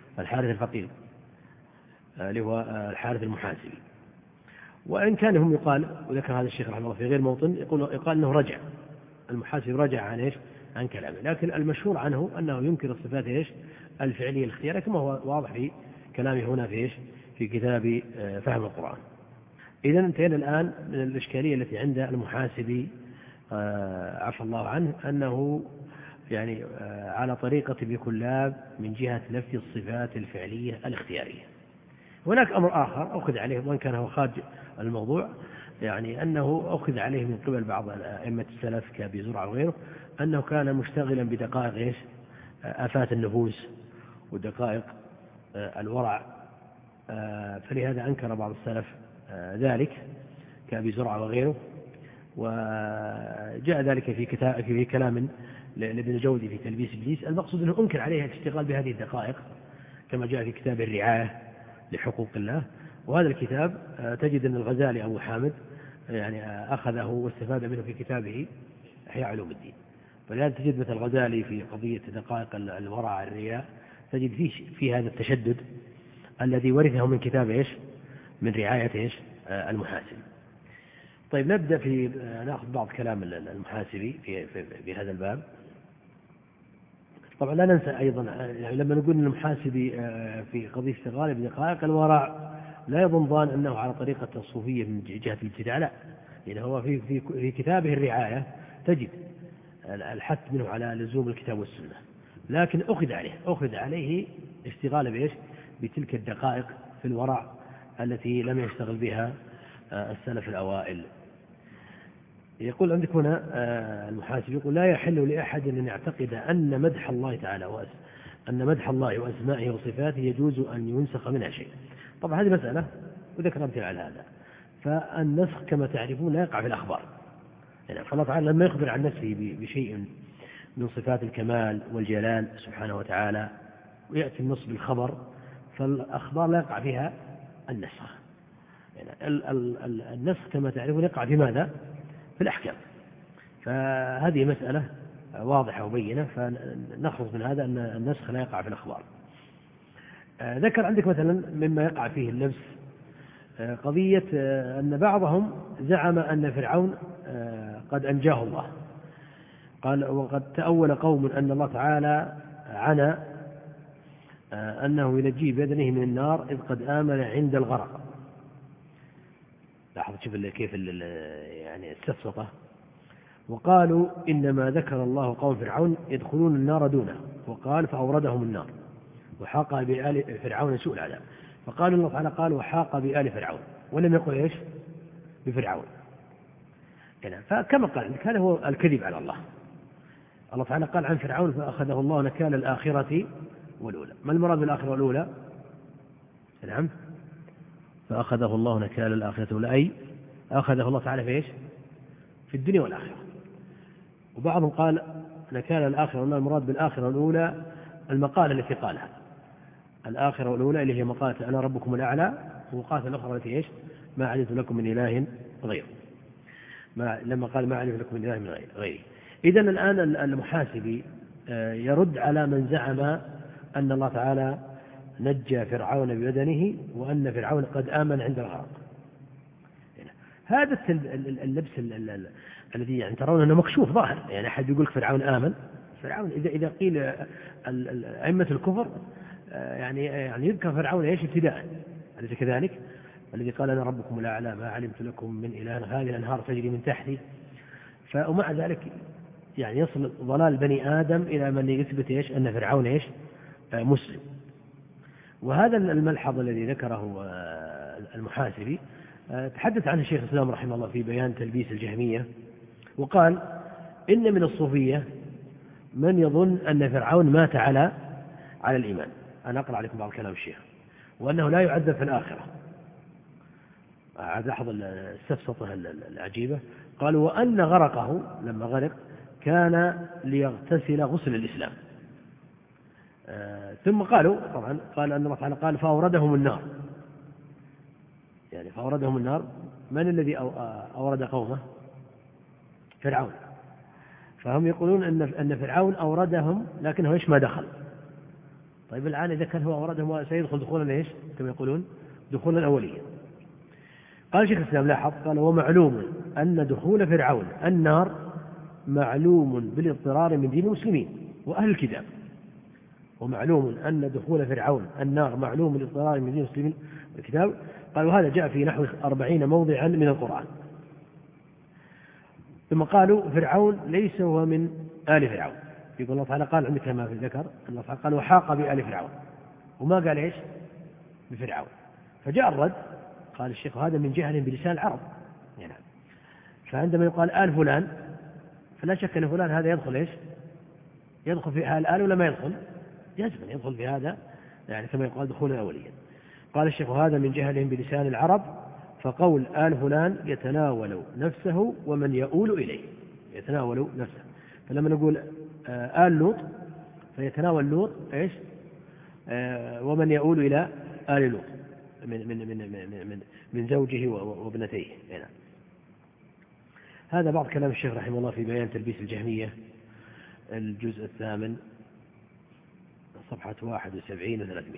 اللي هو الحارث المحاسبي. وإن كان هم يقال، وذكر هذا الشيخ رحمه الله في غير موطن، يقال أنه رجع المحاسبي رجع عن كلامه، لكن المشهور عنه أنه ينكر الصفات الفعلية الاختيارية، كما هو واضح في كلامه هنا في كتاب فهم القرآن. إذا انتهينا الآن من الإشكالية التي عند المحاسبي عفى الله عنه، أنه يعني على طريقة ابن كلاب من جهة نفي الصفات الفعلية الاختيارية. هناك أمر آخر أخذ عليه، وإن كان هو خارج الموضوع، يعني أنه أخذ عليه من قبل بعض أئمة السلف كأبي زرعة وغيره، أنه كان مشتغلا بدقائق آفات النفوس ودقائق الورع، فلهذا أنكر بعض السلف ذلك كأبي زرعة وغيره. وجاء ذلك في كلام لابن الجوزي في تلبيس إبليس. المقصود أنه أنكر عليه الاشتغال بهذه الدقائق، كما جاء في كتاب الرعاية لحقوق الله. وهذا الكتاب تجد أن الغزالي أبو حامد يعني أخذه واستفاد منه في كتابه إحياء علوم الدين. فلذلك تجد مثل الغزالي في قضية دقائق الورع الرياء، تجد في هذا التشدد الذي ورثه من كتاب من رعاية المحاسب. طيب نبدأ نأخذ بعض كلام المحاسبي في هذا الباب. طبعا لا ننسى أيضا يعني لما نقول أن المحاسبي في قضية اشتغال بدقائق الورع لا يظن ظان أنه على طريقة الصوفية من جهة الابتداع، لا، يعني هو في كتابه الرعاية تجد الحث منه على لزوم الكتاب والسنة، لكن أخذ عليه اشتغال بتلك الدقائق في الورع التي لم يشتغل بها السلف الأوائل. يقول عندك هنا المحاسب يقول: لا يحل لأحد أن يعتقد أن مدح الله تعالى أن مدح الله وأسمائه وصفاته يجوز أن ينسخ منها شيء. طبعا هذه مسألة وذكر أمثلة على هذا. فالنسخ كما تعرفون لا يقع في الأخبار، يعني فالله تعالى لما يخبر عن نفسه بشيء من صفات الكمال والجلال سبحانه وتعالى ويأتي النص بالخبر، فالأخبار لا يقع فيها النسخ. يعني النسخ كما تعرفون يقع في ماذا؟ في الأحكام. فهذه مسألة واضحة وبينة، فنخلص من هذا أن النسخ لا يقع في الأخبار. ذكر عندك مثلا مما يقع فيه اللبس قضية أن بعضهم زعم أن فرعون قد أنجاه الله. قال وقد تأول قوم أن الله تعالى عنى أنه ينجيه بيدنه من النار إذ قد آمن عند الغرق. لاحظ شوف كيف يعني السفسطة. وقالوا إنما ذكر الله قوم فرعون يدخلون النار دونه، وقال فأوردهم النار وحاق بآل فرعون سوء العذاب. فقال الله تعالى قال وحاق بآل فرعون، ولم يقل إيش بفرعون. يعني فكما قال هذا هو الكذب على الله. الله تعالى قال عن فرعون فأخذه الله نكال الآخرة والأولى. ما المراد بالآخرة والأولى؟ نعم، فأخذه الله نكال الآخرة والأولى، أي أخذه الله تعالى في إيش؟ في الدنيا والآخرة. وبعضهم قال نكال الآخرة والأولى المراد بالآخرة والأولى المقالة التي قالها، الآخرة والأولى اللي هي مقالة أنا ربكم الأعلى، ومقالة الأخرى التي إيش؟ ما علمت لكم من إله غيره، لما قال ما علمت لكم من إله من غيره. إذن الآن المحاسبي يرد على من زعم أن الله تعالى نجى فرعون ببدنه وأن فرعون قد آمن عند الغرق. هذا اللبس الذي يعني ترون أنه مكشوف ظاهر، يعني أحد يقول فرعون آمن. فرعون إذا قيل أئمة الكفر يعني يذكر فرعون إيش ابتداء، أليس كذلك؟ الذي قال أنا ربكم الأعلى ما علمت لكم من إله، هذه الأنهار تجري من تحتي. ومع ذلك يعني يصل ضلال بني آدم إلى من يثبت إيش أن فرعون إيش مسلم. وهذا الملحظ الذي ذكره المحاسبي تحدث عنه الشيخ الإسلام رحمه الله في بيان تلبيس الجهمية، وقال إن من الصوفية من يظن أن فرعون مات على الإيمان. أنا أقرأ عليكم بعض كلام الشيخ. وأنه لا يعذب في الآخرة. لاحظ السفسطة العجيبة. قال وأن غرقه لما غرق كان ليغتسل غسل الإسلام. ثم قالوا طبعا قال أن الله تعالى قال فأوردهم النار، يعني فأوردهم النار. من الذي أورد قومه؟ فرعون. فهم يقولون أن فرعون أوردهم لكنه إيش ما دخل. طيب الآن إذا كان هو أوردهم سيدخل دخولا إيش كما يقولون دخولا أوليا. قال شيخ الإسلام لاحظ قال ومعلوم أن دخول فرعون النار معلوم بالاضطرار من دين المسلمين وأهل الكتاب. ومعلوم أن دخول فرعون النار معلوم بالاضطرار من دين المسلمين والكتاب. قال وهذا جاء في نحو 40 موضعا من القرآن. ثم قالوا فرعون ليس هو من آل فرعون. يقول الله تعالى قال عندك ما في الذكر الله تعالى قال وحاق بآل فرعون، وما قال إيش بفرعون. فجاء الرد قال الشيخ هذا من جهل بلسان العرب. يعني فعندما يقال آل فلان فلا شك أن فلان هذا يدخل إيش يدخل في آل ولا ما يدخل؟ يجب أن يدخل في هذا، يعني كما يقال دخولا أوليا. قال الشيخ هذا من جهلهم بلسان العرب، فقول آل فلان يتناول نفسه ومن يؤول إليه، يتناول نفسه. فلما نقول آل لوط فيتناول لوط إيش ومن يؤول إلى آل لوط من زوجه وابنتيه. يعني هذا بعض كلام الشيخ رحمه الله في بيان تلبيس الجهمية الجزء 8 صفحة 71 و300.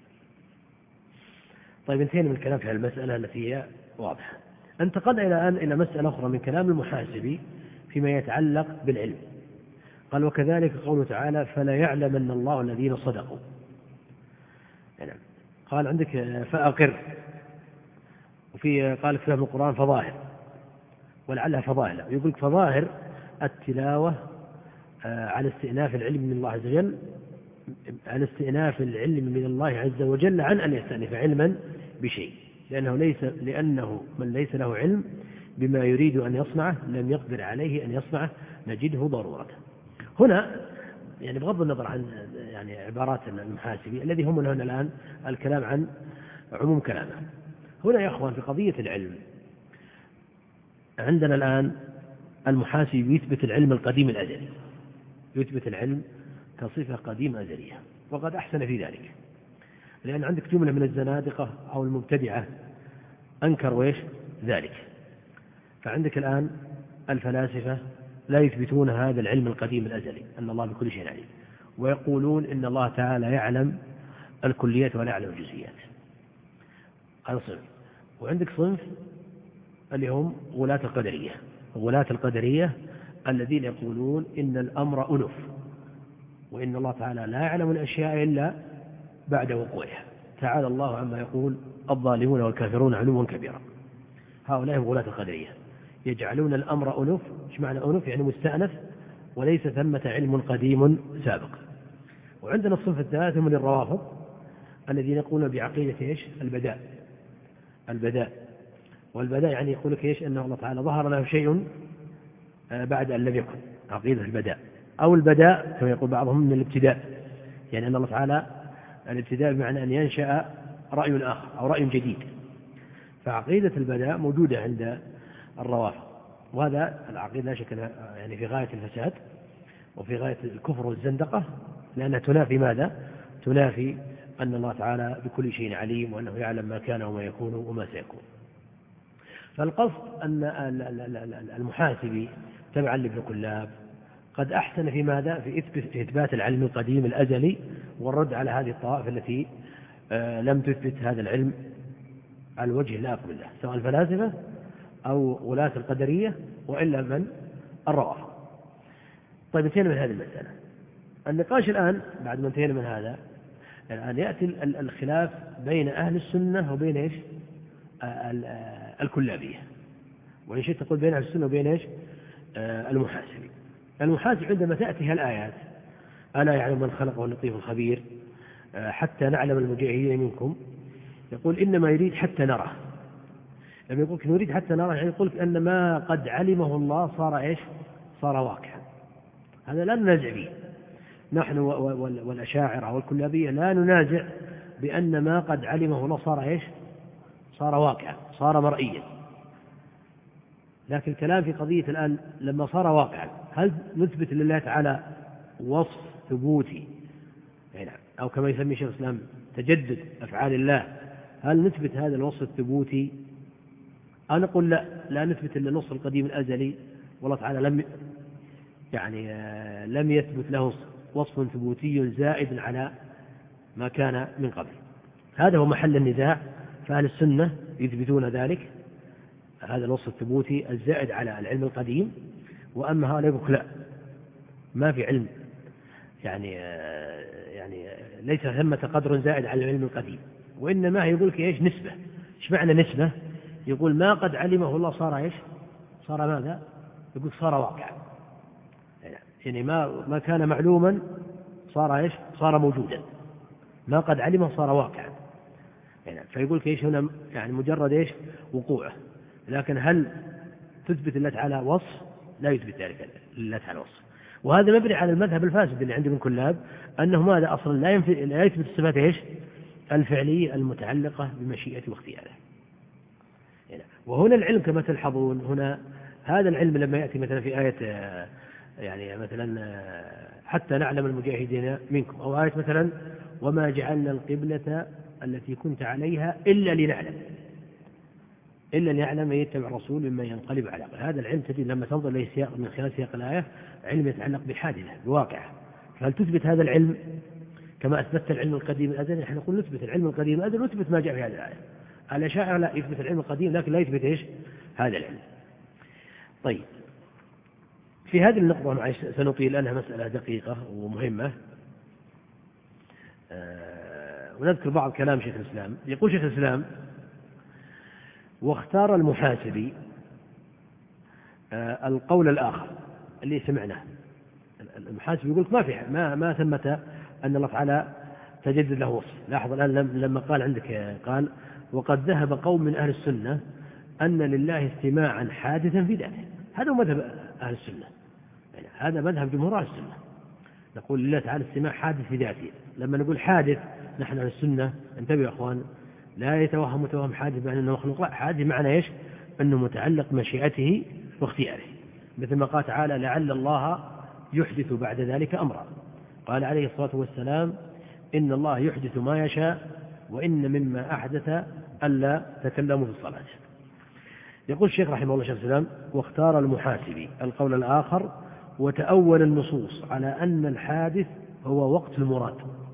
طيب انتهينا من الكلام في المسألة التي هي واضحة. انتقل الآن إلى مسألة أخرى من كلام المحاسبي فيما يتعلق بالعلم. قال وكذلك قوله تعالى فلا يعلمن الله الذين صدقوا. يعني قال عندك فأقر، وفي قال في فهم القرآن فظاهر، ولعلها فظاهر. يقول لك فظاهر التلاوة على استئناف العلم من الله عز وجل، على استئناف العلم من الله عز وجل عن أن يستأنف علما بشيء، لأنه من ليس له علم بما يريد أن يصنعه لم يقدر عليه أن يصنعه نجده ضرورة. هنا يعني بغض النظر عن يعني عبارات المحاسبي الذي هم هنا الآن الكلام عن عموم كلامه. هنا يا أخوان في قضية العلم عندنا الآن المحاسب يثبت العلم القديم الأزلي، يثبت العلم كصفة قديمة أزلية، وقد أحسن في ذلك، لأن عندك جملة من الزنادقة أو المبتدعة أنكروا إيش ذلك. فعندك الآن الفلاسفة لا يثبتون هذا العلم القديم الأزلي أن الله بكل شيء عليم، ويقولون إن الله تعالى يعلم الكليات ولا يعلم الجزئيات. هذا صنف. وعندك صنف اللي هم غلاة القدرية، غلاة القدرية الذين يقولون إن الأمر أنف، وإن الله تعالى لا يعلم الأشياء إلا بعد وقوعها، تعالى الله عما يقول الظالمون والكافرون علوا كبيرا. هؤلاء هم غلاة القدرية، يجعلون الأمر أنف. إيش معنى أنف؟ يعني مستأنف وليس ثمة علم قديم سابق. وعندنا الصنف الثالث من الروافض الذين يقولون بعقيدة إيش؟ البداء. والبداء يعني يقول لك إيش؟ أن الله تعالى ظهر له شيء بعد أن لم يكن، عقيدة البداء. أو البداء كما يقول بعضهم من الابتداء، يعني أن الله تعالى الابتداء بمعنى أن ينشأ رأي آخر أو رأي جديد. فعقيدة البداء موجودة عند الروافض، وهذا العقيدة لا شك يعني في غاية الفساد وفي غاية الكفر والزندقة، لأنها تنافي ماذا؟ تنافي أن الله تعالى بكل شيء عليم، وأنه يعلم ما كان وما يكون وما سيكون. فالقصد أن المحاسبي تبعا لابن كلاب قد أحسن في ماذا؟ في إثبات العلم القديم الأزلي والرد على هذه الطوائف التي لم تثبت هذا العلم على الوجه اللائق بالله، سواء الفلاسفة أو غلاة القدرية وإلا من الروافض. طيب انتهينا من هذه المسألة. النقاش الآن بعد ما انتهينا من هذا، الآن يأتي الخلاف بين أهل السنة وبين إيش؟ الكلابية، وإن شئت تقول بين أهل السنة وبين إيش؟ المحاسبين. المحاسب عندما تأتي الآيات ألا يعلم من خلق واللطيف الخبير حتى نعلم المجاهدين منكم، يقول إنما يريد حتى نرى. لما يقول نريد حتى نرى يعني يقول أن ما قد علمه الله صار إيش؟ صار واقعا. هذا لا ننازع فيه، نحن والأشاعرة والكلابية لا ننازع بأن ما قد علمه الله صار إيش؟ صار واقعا، صار مرئيا. لكن الكلام في قضية الآن لما صار واقعا، هل نثبت لله تعالى وصف ثبوتي أو كما يسمي شيخ الإسلام تجدد أفعال الله، هل نثبت هذا الوصف الثبوتي أو نقول لا نثبت إلا النص القديم الأزلي والله تعالى لم يثبت له وصف ثبوتي زائد على ما كان من قبل؟ هذا هو محل النزاع. فأهل السنة يثبتون ذلك، هذا الوصف الثبوتي الزائد على العلم القديم، وأما هؤلاء يقول لا، ما في علم، يعني ليس ثمة قدر زائد على العلم القديم، وإنما يقول لك إيش؟ نسبة. إيش معنى نسبة؟ يقول ما قد علمه الله صار إيش؟ صار ماذا؟ يقول صار واقعا، يعني ما كان معلوما صار إيش؟ صار موجودا. ما قد علمه صار واقعا، فيقول لك إيش هنا؟ يعني مجرد إيش؟ وقوعه. لكن هل تثبت الله تعالى وصف؟ لا يثبت ذلك لله تعالى وصف. وهذا مبني على المذهب الفاسد اللي عند ابن كلاب، أنه ماذا أصلا لا يثبت الصفات إيش؟ الفعلية المتعلقة بمشيئته واختياره. وهنا العلم كما تلحظون هنا، هذا العلم لما يأتي مثلا في آية يعني مثلا حتى نعلم المجاهدين منكم، أو آية مثلا وما جعلنا القبلة التي كنت عليها إلا لنعلم من يتبع الرسول مما ينقلب على عقله. هذا العلم تجد لما تنظر له من خلال سياق الآية علم يتعلق بحادثة بواقع. فهل تثبت هذا العلم كما أثبت العلم القديم الأزلي؟ نحن نقول نثبت العلم القديم الأزلي ونثبت ما جاء في هذه الآية. الأشاعرة لا، يثبت العلم القديم لكن لا يثبت إيش؟ هذا العلم. طيب في هذه النقطة سنطيل لأنها مسألة دقيقة ومهمة، ونذكر بعض كلام شيخ الإسلام. يقول شيخ الإسلام واختار المحاسبي القول الآخر اللي سمعناه. المحاسب يقول ما في ما ثمة أن الله تعالى تجدد له وصف. لاحظ الآن لما قال عندك قال وقد ذهب قوم من أهل السنة أن لله استماعا حادثا في ذاته. هذا هو مذهب أهل السنة، يعني هذا مذهب جمهور أهل السنة. نقول لله تعالى السماع حادث في ذاته. لما نقول حادث نحن عن السنة، انتبهوا يا أخوان، لا يتوهم متوهم حادث بأن أنه مخلوق، لا، حادث معنى إيش؟ أنه متعلق مشيئته واختياره، مثل ما قال تعالى لعل الله يحدث بعد ذلك أمرا. قال عليه الصلاة والسلام إن الله يحدث ما يشاء وإن مما أحدث ألا تكلموا في الصلاة. يقول الشيخ رحمه الله شيخ الإسلام: واختار المحاسبي القول الآخر وتأول النصوص على أن الحادث هو وقت المراد،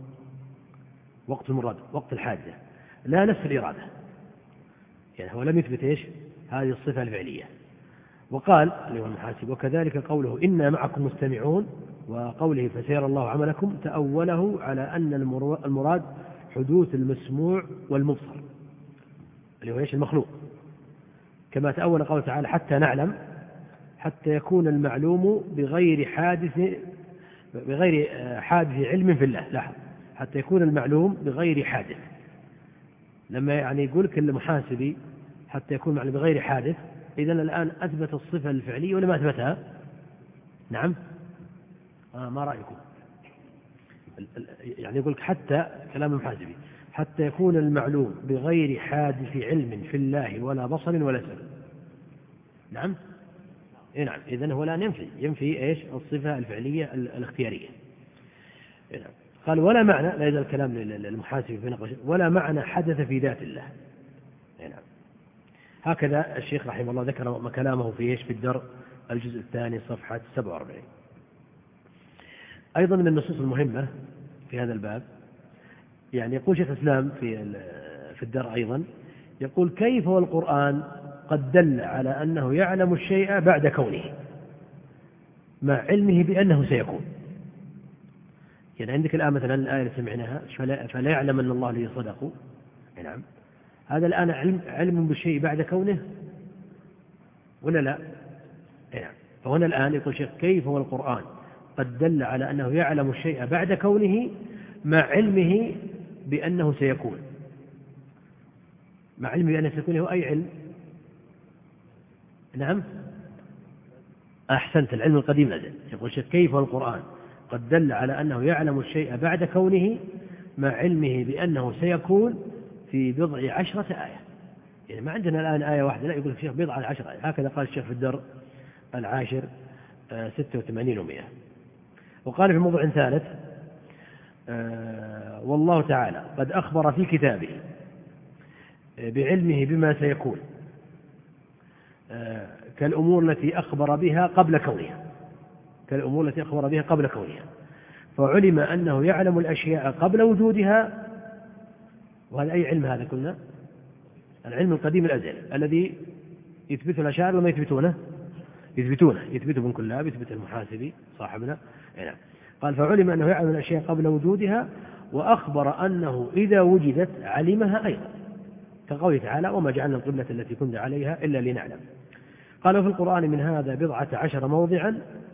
وقت الحادثة، لا نفس الإرادة، يعني هو لم يثبت إيش؟ هذه الصفة الفعلية. وقال أيها المحاسب: وكذلك قوله إنا معكم مستمعون وقوله فسيرى الله عملكم تأوله على أن المراد حدوث المسموع والمبصر اللي هو إيش؟ المخلوق، كما تأول قوله تعالى حتى نعلم، حتى يكون المعلوم بغير حادث علم في الله. لاحظ، حتى يكون المعلوم بغير حادث، لما يعني يقول لك المحاسبي حتى يكون معلوم بغير حادث، إذن الآن أثبت الصفة الفعلية ولا ما أثبتها؟ نعم، ما رأيكم؟ يعني يقول لك حتى كلام المحاسبي حتى يكون المعلوم بغير حادث علم في الله ولا بصر ولا سمع. نعم، إيه نعم، إذن هو الآن ينفي إيش؟ الصفة الفعلية الاختيارية. إيه نعم. قال ولا معنى، لا يزال الكلام للمحاسب في نقش، ولا معنى حدث في ذات الله. إيه نعم. هكذا الشيخ رحمه الله ذكر كلامه في إيش؟ في الدرء الجزء الثاني صفحة 47. أيضا من النصوص المهمة في هذا الباب، يعني يقول شيخ الإسلام في الدرء أيضا، يقول كيف والقرآن قد دل على أنه يعلم الشيء بعد كونه مع علمه بأنه سيكون. يعني عندك الآن مثلا الآية اللي سمعناها فلا يعلم أن الله لي صدقوا. نعم، هذا الآن علم بالشيء بعد كونه ولا لا؟ نعم. فهنا الآن يقول شيخ كيف والقرآن قد دل على أنه يعلم الشيء بعد كونه مع علمه بأنه سيكون. مع علمه بأنه سيكون هو أي علم؟ نعم، أحسنت، العلم القديم نزل. يقول شيخ كيف والقرآن قد دل على أنه يعلم الشيء بعد كونه مع علمه بأنه سيكون في بضع 10 آية. يعني ما عندنا الآن آية واحدة، لا، يقول الشيخ بضع 10 آية. هكذا قال الشيخ في الدرء العاشر 86 و100. وقال في موضوع ثالث والله تعالى قد أخبر في كتابه بعلمه بما سيكون كالأمور التي أخبر بها قبل كونها، فعلم أنه يعلم الأشياء قبل وجودها. وهذا أي علم هذا؟ قلنا العلم القديم الأزل الذي يثبته الأشاعرة وما يثبتونه، يثبته من كلها، يثبت المحاسبي صاحبنا. نعم. قال فعلم أنه يعلم الأشياء قبل وجودها وأخبر أنه إذا وجدت علمها أيضا، كقوله تعالى وما جعلنا القبلة التي كنت عليها إلا لنعلم. قالوا في القرآن من هذا 14 موضعا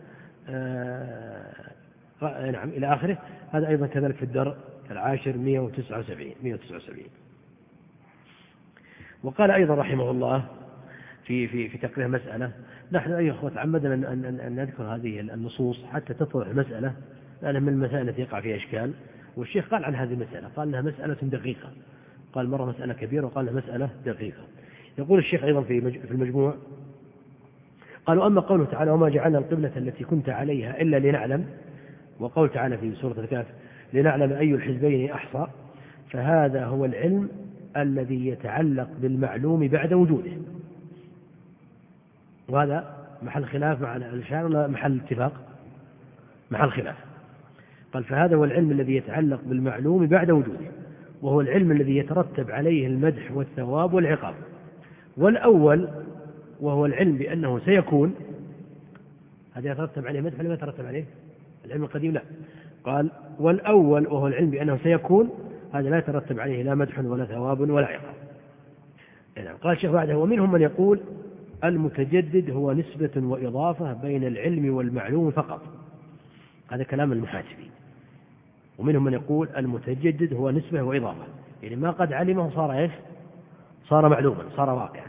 نعم إلى آخره. هذا أيضا كذلك في الدرء العاشر 179. وقال أيضا رحمه الله في تقرير مسألة، نحن أيها الأخوة تعمدنا أن نذكر هذه النصوص حتى تطرح المسألة، لأنها من المسائل التي يقع فيها إشكال. والشيخ قال عن هذه المسألة، قال أنها مسألة دقيقة، قال مرة مسألة كبيرة وقال أنها مسألة دقيقة. يقول الشيخ أيضا في المجموع، قالوا أما قوله تعالى وما جعلنا القبلة التي كنت عليها إلا لنعلم، وقول تعالى في سورة الكهف لنعلم أي الحزبين أحصى، فهذا هو العلم الذي يتعلق بالمعلوم بعد وجوده. وهذا محل خلاف مع الأشاعرة ولا محل اتفاق؟ محل خلاف. قال فهذا هو العلم الذي يتعلق بالمعلوم بعد وجوده، وهو العلم الذي يترتب عليه المدح والثواب والعقاب. والأول وهو العلم بأنه سيكون، هذا يترتب عليه مدح ولا ما يترتب عليه؟ العلم القديم لا. قال والأول وهو العلم بأنه سيكون، هذا لا يترتب عليه لا مدح ولا ثواب ولا عقاب. قال الشيخ بعده ومنهم من يقول المتجدد هو نسبة وإضافة بين العلم والمعلوم فقط، هذا كلام المحاسبين. ومنهم من يقول المتجدد هو نسبة وإضافة، يعني ما قد علمه صار إيش؟ صار معلوما، صار واقعا.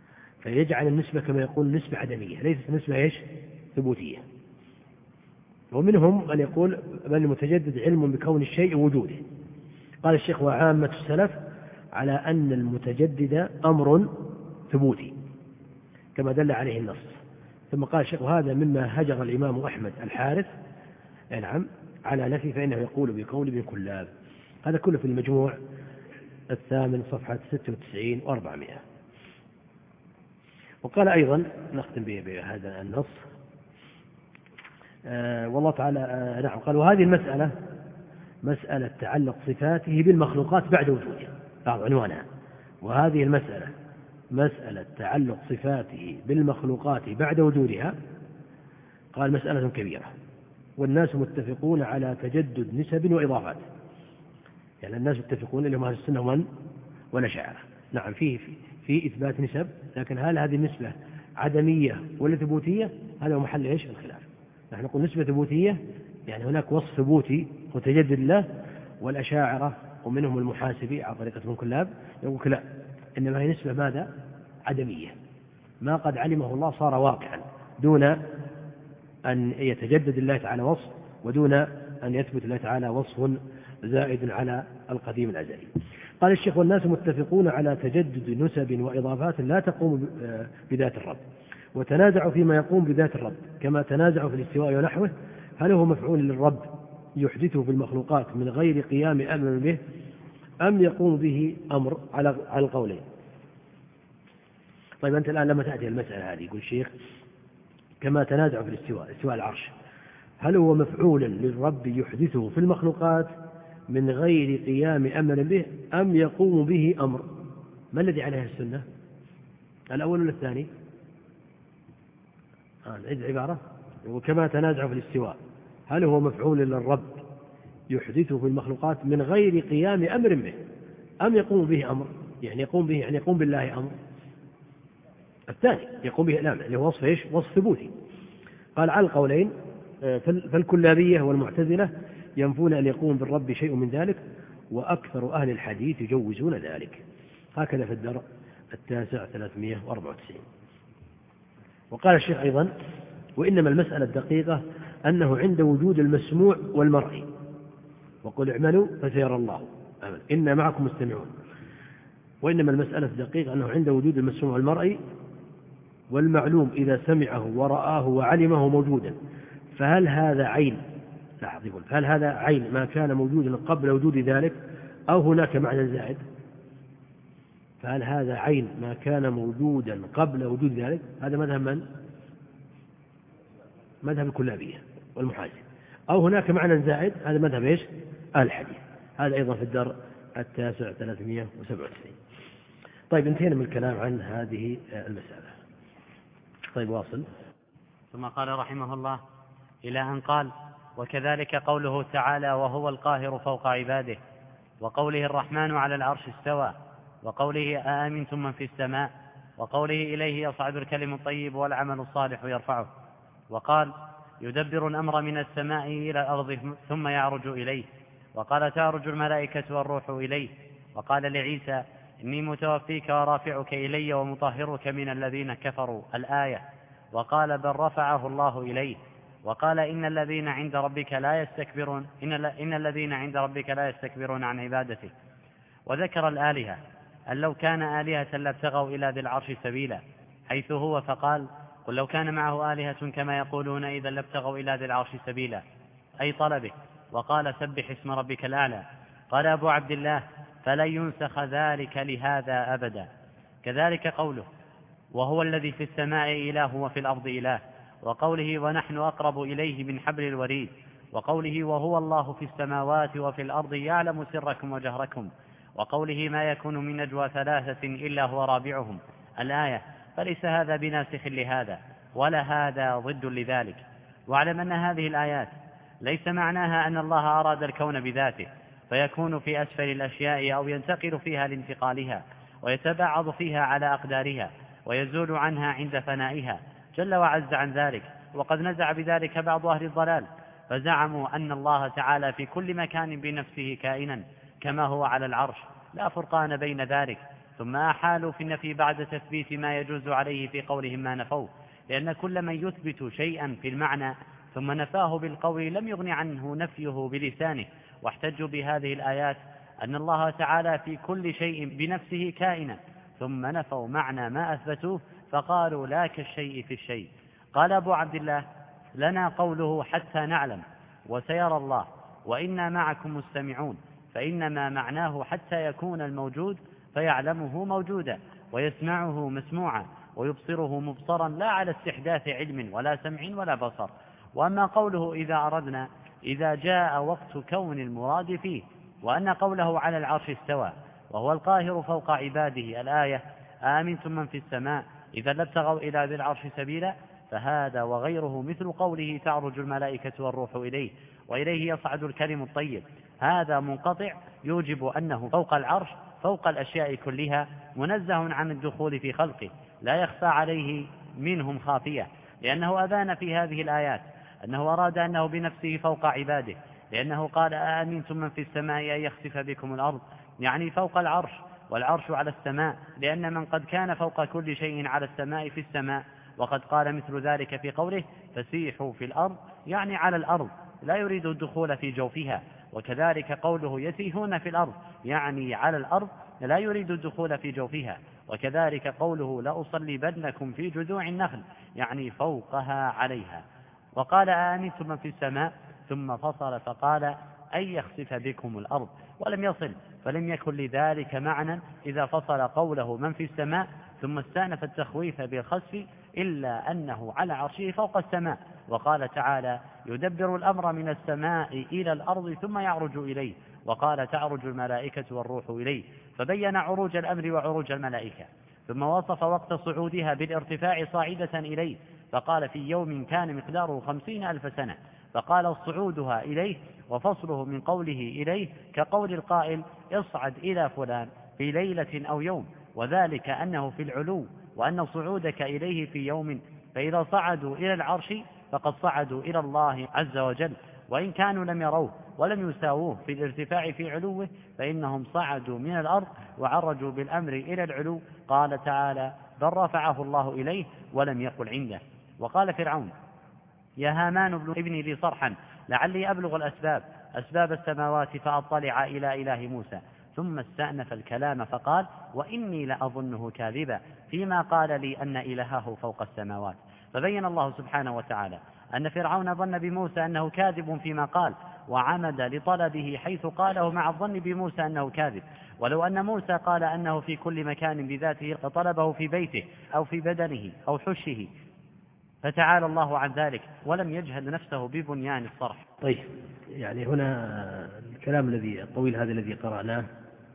فيجعل النسبة كما يقول نسبة عدمية، ليست نسبة إيش؟ ثبوتية. ومنهم من يقول بل المتجدد علم بكون الشيء وجوده. قال الشيخ وعامة السلف على أن المتجدد أمر ثبوتي كما دل عليه النص. ثم قال الشيخ وهذا مما هجر الإمام أحمد الحارث نعم على نفي فإنه يقول بقول ابن كلاب. هذا كله في المجموع الثامن صفحة 96 و400. وقال أيضا نختم بهذا النص والله تعالى نعم قال وهذه المسألة مسألة تعلق صفاته بالمخلوقات بعد وجودها بعض عنوانها. وهذه المسألة مسألة تعلق صفاته بالمخلوقات بعد وجودها قال مسألة كبيرة والناس متفقون على تجدد نسب وإضافات. يعني الناس متفقون اللي هم أهل السنة والأشاعرة نعم في إثبات نسب، لكن هل هذه النسبة عدمية ولا ثبوتية؟ هذا هو محل إيش الخلاف. نحن نقول نسبة ثبوتية يعني هناك وصف ثبوتي متجدد له، والأشاعرة ومنهم المحاسبي على طريقة ابن كلاب يقول لا، إنما هي نسبة ماذا؟ عدمية، ما قد علمه الله صار واقعا دون أن يتجدد الله تعالى وصف ودون أن يثبت الله تعالى وصف زائد على القديم الأزلي. قال الشيخ والناس متفقون على تجدد نسب وإضافات لا تقوم بذات الرب، وتنازعوا فيما يقوم بذات الرب كما تنازعوا في الاستواء ونحوه، هل هو مفعول للرب يحدثه في المخلوقات من غير قيام أمر به أم يقوم به أمر على القولين. طيب أنت الآن لما تأتي المسألة هذه يقول الشيخ كما تنازعوا في الاستواء، استواء العرش، هل هو مفعول للرب يحدثه في المخلوقات من غير قيام أمر به أم يقوم به أمر؟ ما الذي عليه السنة؟ الأول ولا الثاني؟ نعيد العبارة. وكما تنازعوا في الاستواء هل هو مفعول للرب يحدثه في المخلوقات من غير قيام أمر به أم يقوم به أمر؟ يعني يقوم به يعني يقوم بالله أمر. الثاني يقوم به نعم اللي هو وصف إيش؟ وصف ثبوتي. قال على القولين، فالكلابية والمعتزلة ينفون أن يقوم بالرب شيء من ذلك، وأكثر أهل الحديث يجوزون ذلك. هكذا في الدرء 9 394. وقال الشيخ أيضا وإنما المسألة الدقيقة أنه عند وجود المسموع والمرئي، وقل اعملوا فسيرى الله إنا معكم مستمعون. وإنما المسألة الدقيقة أنه عند وجود المسموع والمرئي والمعلوم إذا سمعه ورآه وعلمه موجودا، فهل هذا عين هل هذا عين ما كان موجودا قبل وجود ذلك أو هناك معنى زائد؟ فهل هذا عين ما كان موجودا قبل وجود ذلك؟ هذا مذهب من؟ مذهب الكلابية والمحاسب. أو هناك معنى زائد؟ هذا مذهب إيش؟ أهل الحديث. هذا أيضا في الدرء 9 397. طيب انتهينا من الكلام عن هذه المسألة. طيب واصل. ثم قال رحمه الله إلى أن قال وكذلك قوله تعالى وهو القاهر فوق عباده، وقوله الرحمن على العرش استوى، وقوله أأمنتم من في السماء، وقوله إليه يصعد الكلم الطيب والعمل الصالح يرفعه. وقال يدبر الأمر من السماء إلى الأرض ثم يعرج إليه. وقال تعرج الملائكة والروح إليه. وقال لعيسى إني متوفيك ورافعك إلي ومطهرك من الذين كفروا الآية. وقال بل رفعه الله إليه. وقال إن الذين عند ربك لا يستكبرون عن عبادته. وذكر الآلهة أن لو كان آلهة لابتغوا إلى ذي العرش سبيلا حيث هو، فقال قل لو كان معه آلهة كما يقولون إذا لابتغوا إلى ذي العرش سبيلا أي طلبه. وقال سبح اسم ربك الأعلى. قال أبو عبد الله فلن ينسخ ذلك لهذا أبدا. كذلك قوله وهو الذي في السماء إله وفي الأرض إله، وقوله ونحن أقرب إليه من حبل الوريد، وقوله وهو الله في السماوات وفي الأرض يعلم سركم وجهركم، وقوله ما يكون من نجوى ثلاثة إلا هو رابعهم الآية. فليس هذا بناسخ لهذا ولا هذا ضد لذلك. واعلم أن هذه الآيات ليس معناها أن الله أراد الكون بذاته فيكون في أسفل الأشياء أو ينتقل فيها لانتقالها ويتبعض فيها على أقدارها ويزول عنها عند فنائها جل وعز عن ذلك. وقد نزع بذلك بعض أهل الضلال فزعموا أن الله تعالى في كل مكان بنفسه كائنا كما هو على العرش لا فرقان بين ذلك، ثم أحالوا في النفي بعد تثبيت ما يجوز عليه في قولهم ما نفوه، لأن كل من يثبت شيئا في المعنى ثم نفاه بالقول لم يغن عنه نفيه بلسانه. واحتجوا بهذه الآيات أن الله تعالى في كل شيء بنفسه كائنا، ثم نفوا معنى ما أثبتوه فقالوا لا كالشيء في الشيء. قال أبو عبد الله: لنا قوله حتى نعلم وسيرى الله وإنا معكم مستمعون، فإنما معناه حتى يكون الموجود فيعلمه موجودا ويسمعه مسموعا ويبصره مبصرا، لا على استحداث علم ولا سمع ولا بصر. وأما قوله إذا أردنا إذا جاء وقت كون المراد فيه، وأن قوله على العرش استوى وهو القاهر فوق عباده الآية آمنتم من في السماء إذا لابتغوا إلى ذي العرش سبيلا، فهذا وغيره مثل قوله تعرج الملائكة والروح إليه وإليه يصعد الكلم الطيب، هذا منقطع يوجب أنه فوق العرش فوق الأشياء كلها منزه عن الدخول في خلقه، لا يخفى عليه منهم خافية، لأنه أبان في هذه الآيات أنه أراد أنه بنفسه فوق عباده، لأنه قال آمنتم من في السماء أن يخسف بكم الأرض، يعني فوق العرش، والعرش على السماء، لأن من قد كان فوق كل شيء على السماء في السماء. وقد قال مثل ذلك في قوله فسيحوا في الأرض، يعني على الأرض، لا يريد الدخول في جوفها. وكذلك قوله يسيحون في الأرض، يعني على الأرض، لا يريد الدخول في جوفها. وكذلك قوله لأصلبنكم في جذوع النخل، يعني فوقها عليها. وقال آمنتم من في السماء، ثم فصل فقال أن يخسف بكم الأرض، ولم يصل، فلم يكن لذلك معنى إذا فصل قوله من في السماء ثم استأنف التخويف بالخسف، إلا أنه على عرشه فوق السماء. وقال تعالى يدبر الأمر من السماء إلى الأرض ثم يعرج إليه، وقال تعرج الملائكة والروح إليه، فبين عروج الأمر وعروج الملائكة. ثم وصف وقت صعودها بالارتفاع صاعدة إليه، فقال في يوم كان مقداره 50,000 سنة، فقال صعودها إليه وفصله من قوله إليه كقول القائل اصعد إلى فلان في ليلة أو يوم، وذلك أنه في العلو، وأن صعودك إليه في يوم، فإذا صعدوا إلى العرش فقد صعدوا إلى الله عز وجل، وإن كانوا لم يروه ولم يساووه في الارتفاع في علوه، فإنهم صعدوا من الأرض وعرجوا بالأمر إلى العلو. قال تعالى بل رفعه الله إليه ولم يقل عنده. وقال فرعون يا هامان ابن لي صرحا لعلي أبلغ أسباب السماوات فأطلع إلى إله موسى، ثم استأنف الكلام فقال وإني لأظنه كاذبا فيما قال لي أن إلهه فوق السماوات. فبين الله سبحانه وتعالى أن فرعون ظن بموسى أنه كاذب فيما قال، وعمد لطلبه حيث قاله مع الظن بموسى أنه كاذب. ولو أن موسى قال أنه في كل مكان بذاته لطلبه في بيته أو في بدنه أو حشه، فتعالى الله عن ذلك ولم يجهل نفسه ببنيان الصرح. طيب، يعني هنا الكلام الطويل هذا الذي قرأناه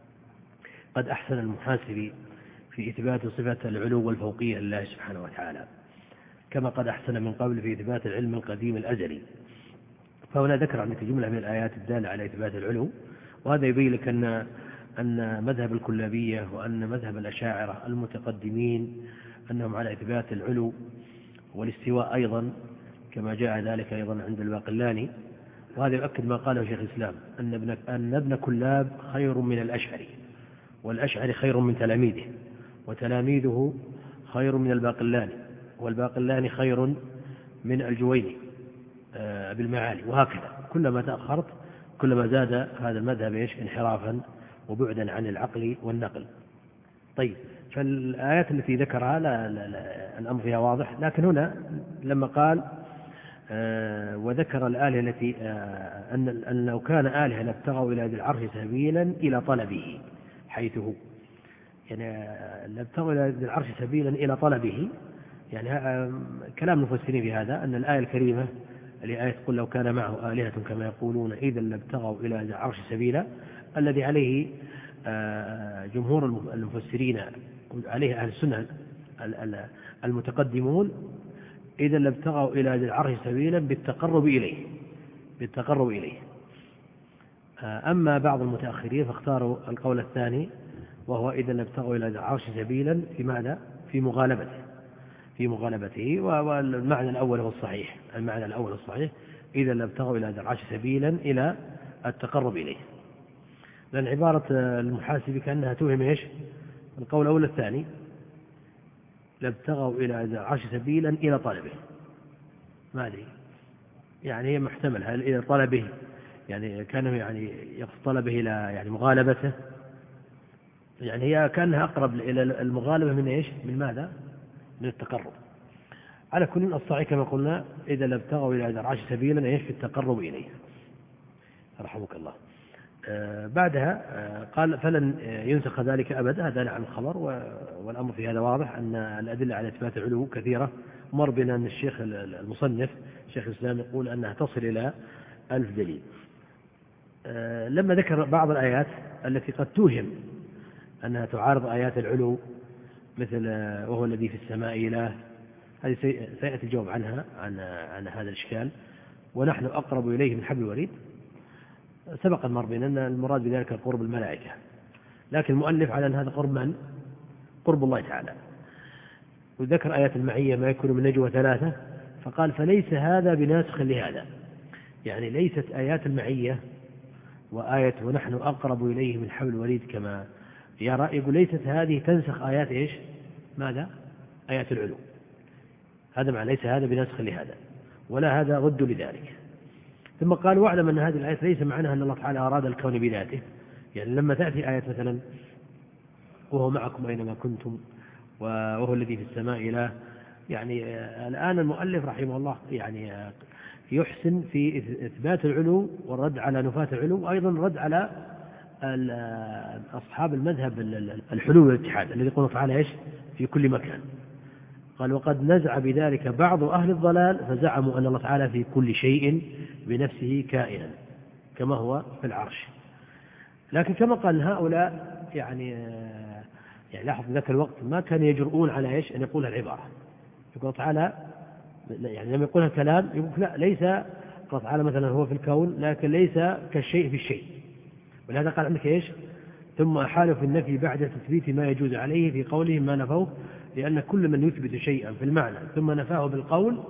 قد أحسن المحاسبي في إثبات صفة العلو والفوقية لله سبحانه وتعالى، كما قد أحسن من قبل في إثبات العلم القديم الأزلي. فهنا ذكر عندك جملة من الآيات الدالة على إثبات العلو، وهذا يبين لك أن مذهب الكلابية وأن مذهب الأشاعرة المتقدمين أنهم على إثبات العلو والاستواء أيضا، كما جاء ذلك أيضا عند الباقلاني. وهذا يؤكد ما قاله شيخ الإسلام أن ابن كلاب خير من الأشعري، والأشعري خير من تلاميذه، وتلاميذه خير من الباقلاني، والباقلاني خير من الجويني بالمعالي، وهكذا كلما تأخرت كلما زاد هذا المذهب انحرافا وبعدا عن العقل والنقل. طيب، فالآيات التي ذكرها لا الأمر فيها واضح، لكن هنا لما قال وذكر الآلهة التي أن لو كان آلهة لابتغوا إلى ذي العرش سبيلا إلى طلبه، حيث هو يعني لابتغوا إلى ذي العرش سبيلا إلى طلبه، يعني كلام المفسرين في هذا أن الآية الكريمة لآية قل لو كان معه آلهة كما يقولون إذا لابتغوا إلى ذي العرش سبيلا، الذي عليه جمهور المفسرين عليه أهل السنة المتقدمون، إذا لابتغوا إلى ذي العرش سبيلا بالتقرب إليه. أما بعض المتأخرين فاختاروا القول الثاني، وهو إذا لابتغوا إلى ذي العرش سبيلا في ماذا؟ في مغالبته. والمعنى الأول هو الصحيح، إذا لابتغوا إلى ذي العرش سبيلا إلى التقرب إليه، لأن عبارة المحاسب كأنها توهم القول الأول الثاني، لابتغوا إلى ذي العرش سبيلا إلى طلبه. ما أدري يعني هي محتمل، هل إلى طلبه يعني كان يعني يقصد طلبه إلى يعني مغالبته، يعني هي كانها أقرب إلى المغالبة من إيش؟ من ماذا؟ من التقرب. على كل الصحيح كما قلنا إذا لابتغوا إلى العرش سبيلا إيش في التقرب إليه. رحمك الله. بعدها قال فلن ينسخ ذلك أبدا، هذا نعم الخبر، والأمر في هذا واضح أن الأدلة على إثبات العلو كثيرة. مر بنا أن الشيخ المصنف شيخ الإسلام يقول أنها تصل إلى 1000 دليل. لما ذكر بعض الآيات التي قد توهم أنها تعارض آيات العلو مثل وهو الذي في السماء إله، هذه سيأتي الجواب عنها عن هذا الإشكال. ونحن أقرب إليه من حبل الوريد، سبق مر بنا أن المراد بذلك قرب الملائكة، لكن المؤلف على أن هذا قرب من؟ قرب الله تعالى. وذكر آيات المعية ما يكون من نجوى 3، فقال فليس هذا بناسخ لهذا، يعني ليست آيات المعية وآية ونحن أقرب إليه من حبل الوريد كما يرى، يقول ليست هذه تنسخ آيات إيش؟ ماذا؟ آيات العلو. هذا معنى ليس هذا بناسخ لهذا، ولا هذا ضد لذلك. ثم قال واعلم أن هذه الآية ليس معناها أن الله تعالى أراد الكون بذاته، يعني لما تأتي آية مثلا وهو معكم أينما كنتم وهو الذي في السماء إله، يعني الآن المؤلف رحمه الله يعني يحسن في إثبات العلو والرد على نفاة العلو، وأيضا الرد على أصحاب المذهب الحلول والاتحاد الذي يقول تعالى إيش في كل مكان. قال وقد نزع بذلك بعض أهل الضلال فزعموا أن الله تعالى في كل شيء بنفسه كائنا كما هو في العرش. لكن كما قال هؤلاء يعني لاحظ ذاك الوقت ما كان يجرؤون على إيش أن يقول العبارة، يقول تعالى يعني لما يقولها كلام يقول لا ليس الله تعالى مثلا هو في الكون لكن ليس كالشيء في الشيء. ولهذا قال عندك إيش ثم أحالوا في النفي بعد تثبيت ما يجوز عليه في قولهم ما نفوه، لأن كل من يثبت شيئا في المعنى ثم نفاه بالقول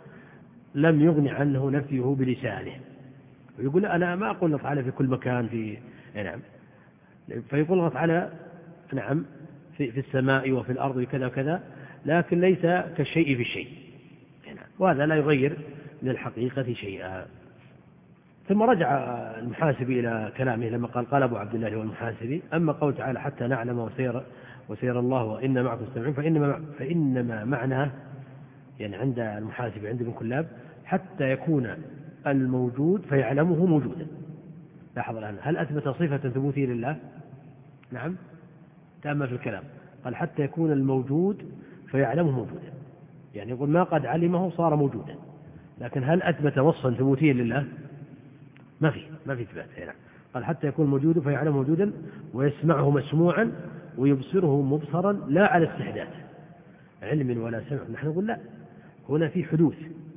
لم يغن عنه نفيه بلسانه. ويقول أنا ما أقول الله تعالى في كل مكان في نعم، فيقول الله تعالى نعم في السماء وفي الأرض وكذا وكذا لكن ليس كالشيء في الشيء، وهذا لا يغير من الحقيقة شيئا. ثم رجع المحاسبي إلى كلامه لما قال أبو عبد الله والمحاسبي أما قول تعالى حتى نعلم وسير الله وإن معكم مستمعون فإنما معناه يعني عند المحاسبي عند ابن كلاب حتى يكون الموجود فيعلمه موجودا. لاحظ الآن هل أثبت صفة ثبوتية لله؟ نعم تأمل في الكلام، قال حتى يكون الموجود فيعلمه موجودا، يعني يقول ما قد علمه صار موجودا، لكن هل أثبت وصفا ثبوتيا لله؟ ما في إثبات هنا. قال حتى يكون موجود فيعلمه موجودا ويسمعه مسموعا ويبصره مبصرا لا على استحداث علم ولا سمع. نحن نقول لا، هنا في حدوث.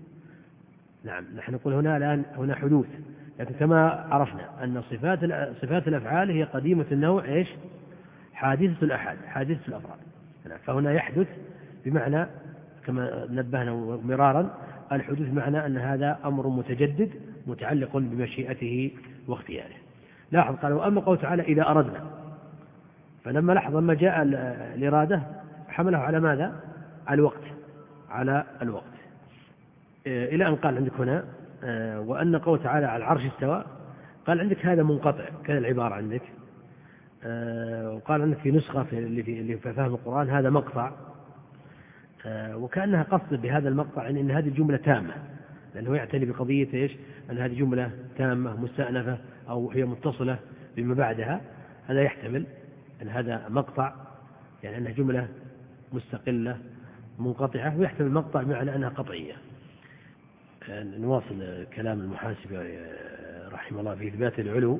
نعم نحن نقول هنا حدوث، لكن كما عرفنا أن صفات الأفعال هي قديمة النوع إيش؟ حادثة الأحد حادثة الأفراد. فهنا يحدث بمعنى كما نبهنا مرارا الحدوث بمعنى أن هذا أمر متجدد متعلق بمشيئته واختياره. لاحظ قال وأما قول تعالى إذا أردنا، فلما لاحظ لما جاء الإرادة حمله على ماذا؟ على الوقت إلى أن قال عندك هنا وأن قول تعالى على العرش استوى، قال عندك هذا منقطع كذا العبارة عندك، وقال عندك في نسخة اللي في فهم القرآن هذا مقطع، وكأنها قصد بهذا المقطع أن هذه الجملة تامة، لأنه يعتني بقضية إيش؟ أن هذه جملة تامة مستأنفة أو هي متصلة بما بعدها. هذا يحتمل أن هذا مقطع يعني أنها جملة مستقلة منقطعة، ويحتمل مقطع بمعنى أنها قطعية. نواصل كلام المحاسب رحمه الله في إثبات العلو.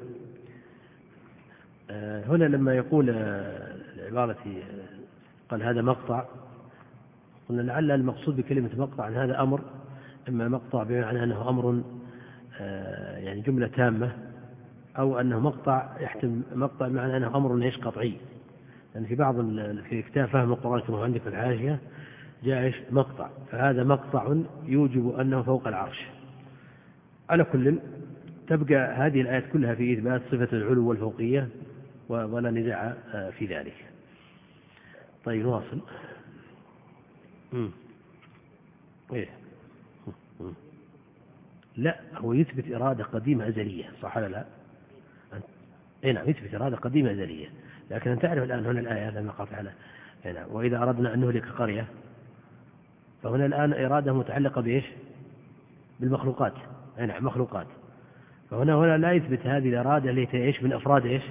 هنا لما يقول العبارة قال هذا مقطع، قلنا لعل المقصود بكلمة مقطع أن هذا أمر، إما مقطع بمعنى أنه أمر يعني جملة تامة، أو أنه مقطع يحتمل مقطع بمعنى أنه أمر ليس قطعي، لأن في بعض في كتاب فهم القرآن كما عندك في الحاشية جاء مقطع، فهذا مقطع يوجب أنه فوق العرش. على كل تبقى هذه الآيات كلها في إثبات صفة العلو والفوقية ولا نزاع في ذلك. طيب نواصل. إيه لا، هو يثبت إرادة قديمة أزلية، صح ولا لا؟ أي نعم، يثبت إرادة قديمة أزلية، لكن أن تعرف الآن هنا الآية لما قال تعالى وإذا أردنا أن نهلك قرية، فهنا الآن إرادة متعلقة بإيش؟ بالمخلوقات. أي نعم، مخلوقات. فهنا لا يثبت هذه الإرادة اللي تعيش من أفراد إيش؟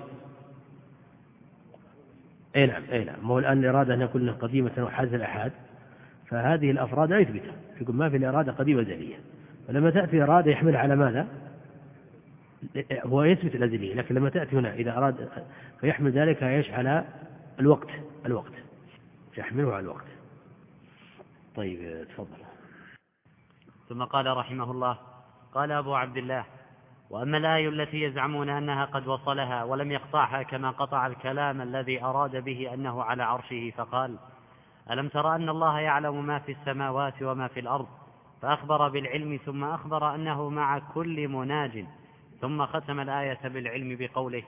أي نعم. ما هو الآن الإرادة أن كلها قديمة وحادث الأحاد، فهذه الأفراد لا يثبتها، يقول ما في الإرادة قديمة أزلية. فلما تأتي إرادة يحمل على ماذا؟ هو يثبت الأزلية، لكن لما تأتي هنا إذا أراد فيحمل ذلك إيش؟ على الوقت يحمله على الوقت. طيب تفضل. ثم قال رحمه الله: قال أبو عبد الله: وأما الآية التي يزعمون أنها قد وصلها ولم يقطعها كما قطع الكلام الذي أراد به أنه على عرشه، فقال: ألم تر أن الله يعلم ما في السماوات وما في الأرض، فأخبر بالعلم ثم أخبر أنه مع كل مناج، ثم ختم الآية بالعلم بقوله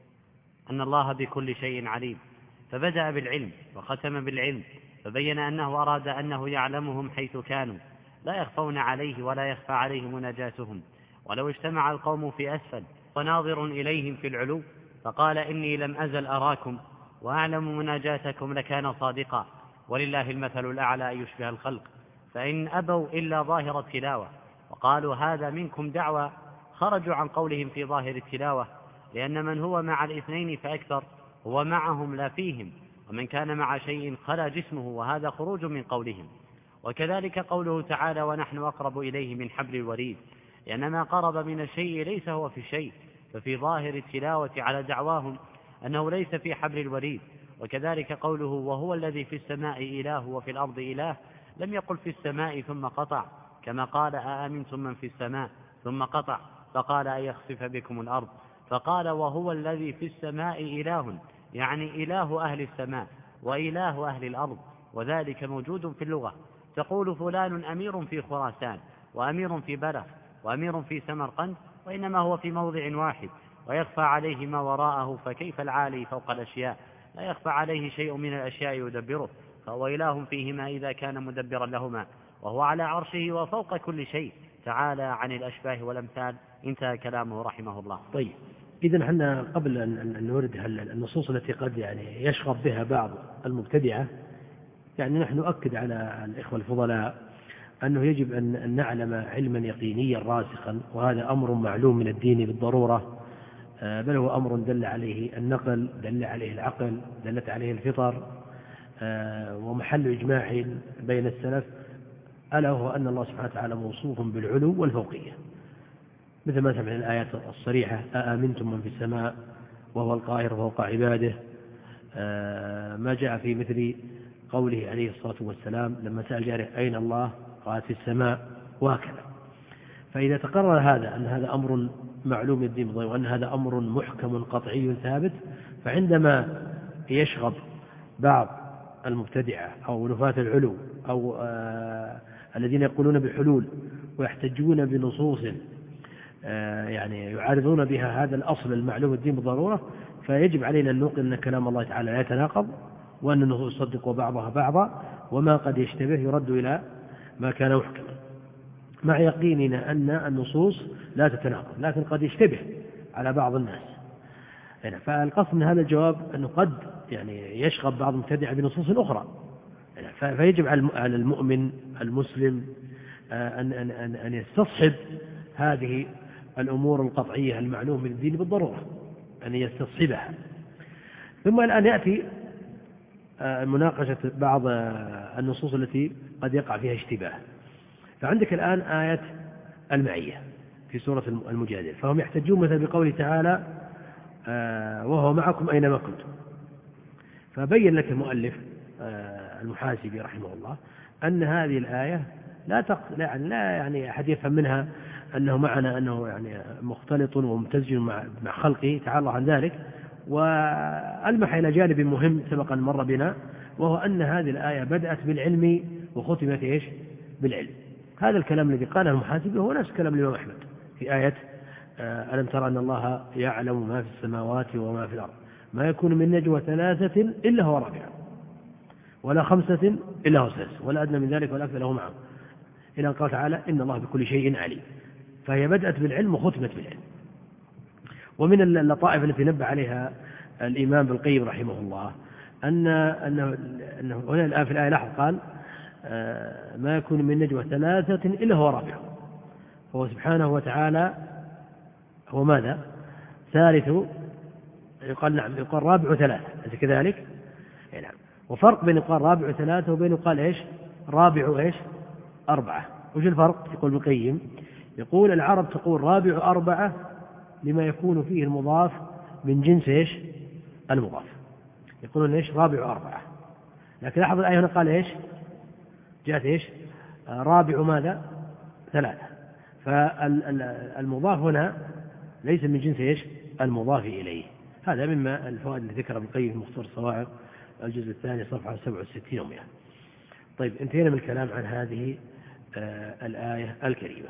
أن الله بكل شيء عليم، فبدأ بالعلم وختم بالعلم، فبين أنه أراد أنه يعلمهم حيث كانوا لا يخفون عليه ولا يخفى عليه مناجاتهم، ولو اجتمع القوم في أسفل وناظر إليهم في العلو فقال إني لم أزل أراكم وأعلم مناجاتكم لكان صادقا، ولله المثل الأعلى أن يشبه الخلق، فإن أبوا إلا ظاهر التلاوة وقالوا هذا منكم دعوى خرجوا عن قولهم في ظاهر التلاوة، لأن من هو مع الاثنين فأكثر هو معهم لا فيهم، ومن كان مع شيء خلا جسمه، وهذا خروج من قولهم. وكذلك قوله تعالى: ونحن أقرب إليه من حبل الوريد، لأن ما قرب من الشيء ليس هو في الشيء، ففي ظاهر التلاوة على دعواهم أنه ليس في حبل الوريد. وكذلك قوله: وهو الذي في السماء إله وفي الأرض إله، لم يقل في السماء ثم قطع، كما قال أأمنتم من في السماء ثم قطع فقال أن يخسف بكم الأرض، فقال وهو الذي في السماء إله، يعني إله أهل السماء وإله أهل الأرض، وذلك موجود في اللغة. تقول فلان أمير في خراسان، وأمير في بلخ، وأمير في سمرقند، وإنما هو في موضع واحد، ويخفى عليه ما وراءه، فكيف العالي فوق الأشياء؟ لا يخفى عليه شيء من الأشياء يدبره، فهو إله فيهما إذا كان مدبرا لهما، وهو على عرشه وفوق كل شيء، تعالى عن الأشباه والأمثال. انتهى كلامه رحمه الله. طيب، إذن احنا قبل أن نورد النصوص التي قد يشغب بها بعض المبتدعة، نحن نؤكد على الإخوة الفضلاء أنه يجب أن نعلم علما يقينيا راسخا، وهذا أمر معلوم من الدين بالضرورة، بل هو أمر دل عليه النقل، دل عليه العقل، دلت عليه الفطر، ومحل إجماع بين السلف، ألا هو أن الله سبحانه وتعالى موصوف بالعلو والفوقية، مثل ما سمعنا الآيات الصريحة: أأمنتم من في السماء وهو القاهر فوق عباده، ما جاء في مثل قوله عليه الصلاة والسلام لما سأل جاره أين الله؟ قال في السماء، وهكذا. فإذا تقرر هذا أن هذا أمر معلوم الدين وأن هذا أمر محكم قطعي ثابت، فعندما يشغب بعض المبتدعة أو نفاة العلو أو الذين يقولون بالحلول ويحتجون بنصوص يعارضون بها هذا الأصل المعلوم الدين بالضرورة، فيجب علينا أن نوقن أن كلام الله تعالى لا يتناقض، وأن النصوص تصدق بعضها بعضا، وما قد يشتبه يرد إلى ما كان محكما، مع يقيننا أن النصوص لا تتناقض، لكن قد يشتبه على بعض الناس. فالقصد من هذا الجواب أنه قد يشغب بعض المبتدعة بنصوص أخرى، فيجب على المؤمن المسلم أن يستصحب هذه الأمور القطعية المعلومة من الدين بالضرورة، أن يستصحبها. ثم الآن يأتي مناقشة بعض النصوص التي قد يقع فيها اشتباه. فعندك الآن آية المعية في سورة المجادلة، فهم يحتجون مثلا بقوله تعالى: وهو معكم أينما كنتم. فبين لك المؤلف المحاسبي رحمه الله أن هذه الآية لا أحد يفهم منها أنه معنا، أنه مختلط وممتزج مع خلقه تعالى الله عن ذلك، وألمح إلى جانب مهم سبقا مر بنا، وهو أن هذه الآية بدأت بالعلم وختمت بالعلم. هذا الكلام الذي قاله المحاسبي هو نفس كلام الإمام أحمد في آية: ألم ترى أن الله يعلم ما في السماوات وما في الأرض، ما يكون من نجوى 3 إلا هو رابعا، ولا 5 إلا هو سادس، ولا أدنى من ذلك ولا أكثر له معه، إلى أن قال تعالى: إن الله بكل شيء عليم. فهي بدأت بالعلم وختمت بالعلم. ومن اللطائف التي نبه عليها الإمام ابن القيم رحمه الله أنه هنا الآن في الآية لاحظ قال ما يكون من نجوى ثلاثة إلا هو رابعهم، فهو سبحانه وتعالى هو ماذا؟ ثالث، يقال نعم يقال رابع ثلاثة، أليس كذلك؟ نعم. وفرق بين يقال رابع ثلاثة وبين يقال إيش؟ رابع إيش؟ أربعة. وش الفرق؟ يقول ابن القيم يقول العرب تقول رابع أربعة لما يكون فيه المضاف من جنس إيش؟ المضاف، يقولون إيش؟ رابع أربعة. لكن لاحظ الآية هنا قال إيش؟ جاءت إيش؟ رابع ماذا؟ ثلاثة. فالمضاف هنا ليس من جنس إيش؟ المضاف إليه. هذا مما الفوائد التي ذكر ابن القيم في مختصر الصواعق الجزء الثاني صفحة 67 و100. طيب انتهينا من الكلام عن هذه الآية الكريمة.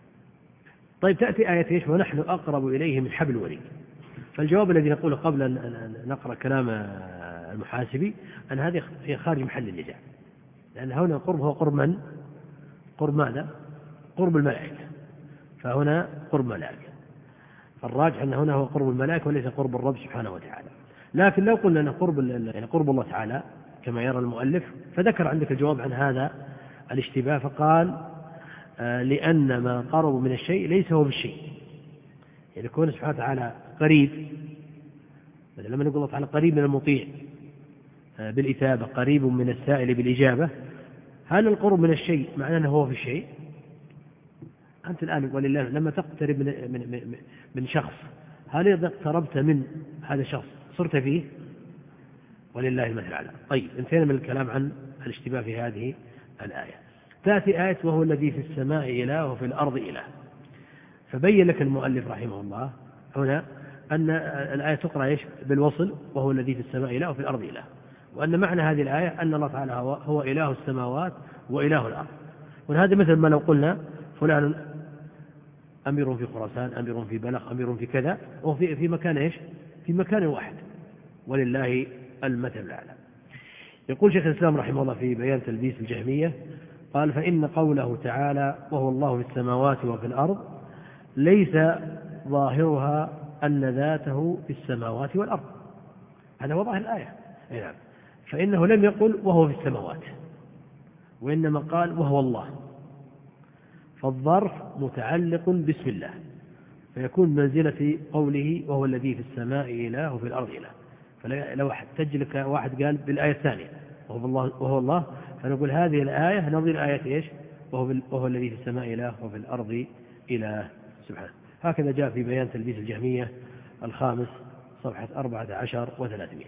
طيب تأتي آية إيش؟ ونحن أقرب إليه من حبل الوريد. فالجواب الذي نقوله قبل أن نقرأ كلام المحاسبي أن هذه هي خارج محل النزاع، لأن هنا القرب هو قرب من؟ قرب ماذا؟ قرب الملائكة. فهنا قرب ملائكة، الراجح أن هنا هو قرب الملائكة وليس قرب الرب سبحانه وتعالى. لكن لو قلنا أن قرب الله تعالى كما يرى المؤلف، فذكر عندك الجواب عن هذا الاشتباه فقال لأن ما قرب من الشيء ليس هو بالشيء. يعني كون سبحانه وتعالى قريب، لما نقول الله تعالى قريب من المطيع بالإثابة، قريب من السائل بالإجابة، هل القرب من الشيء معناه أنه هو في الشيء؟ أنت الآن ولله لما تقترب من شخص، هل إذا اقتربت من هذا الشخص صرت فيه؟ ولله المثل الأعلى. طيب انتهينا من الكلام عن الاشتباه في هذه الآية. تأتي آية وهو الذي في السماء إله وفي الأرض إله. فبين لك المؤلف رحمه الله هنا أن الآية تقرأ إيش؟ بالوصل، وهو الذي في السماء إله وفي الأرض إله، وأن معنى هذه الآية أن الله تعالى هو إله السماوات وإله الأرض. وهذا مثل ما لو قلنا فلان أمير في خراسان، أمير في بلخ، أمير في كذا، وهو في مكان إيش؟ في مكان واحد، ولله المثل الأعلى. يقول شيخ الإسلام رحمه الله في بيان تلبيس الجهمية قال فإن قوله تعالى وهو الله في السماوات وفي الأرض ليس ظاهرها أن ذاته في السماوات والأرض، هذا هو ظاهر الآية. نعم. فإنه لم يقل وهو في السماوات، وإنما قال وهو الله، فالظرف متعلق باسم الله، فيكون منزلة قوله وهو الذي في السماء إله وفي الأرض إله. فلو احتج لك واحد قال بالآية الثانية وهو الله، فنقول هذه الآية نظير آية إيش؟ وهو الذي في السماء إله وفي الأرض إله سبحانه. هكذا جاء في بيان تلبيس الجهمية الخامس صفحة 14 و300.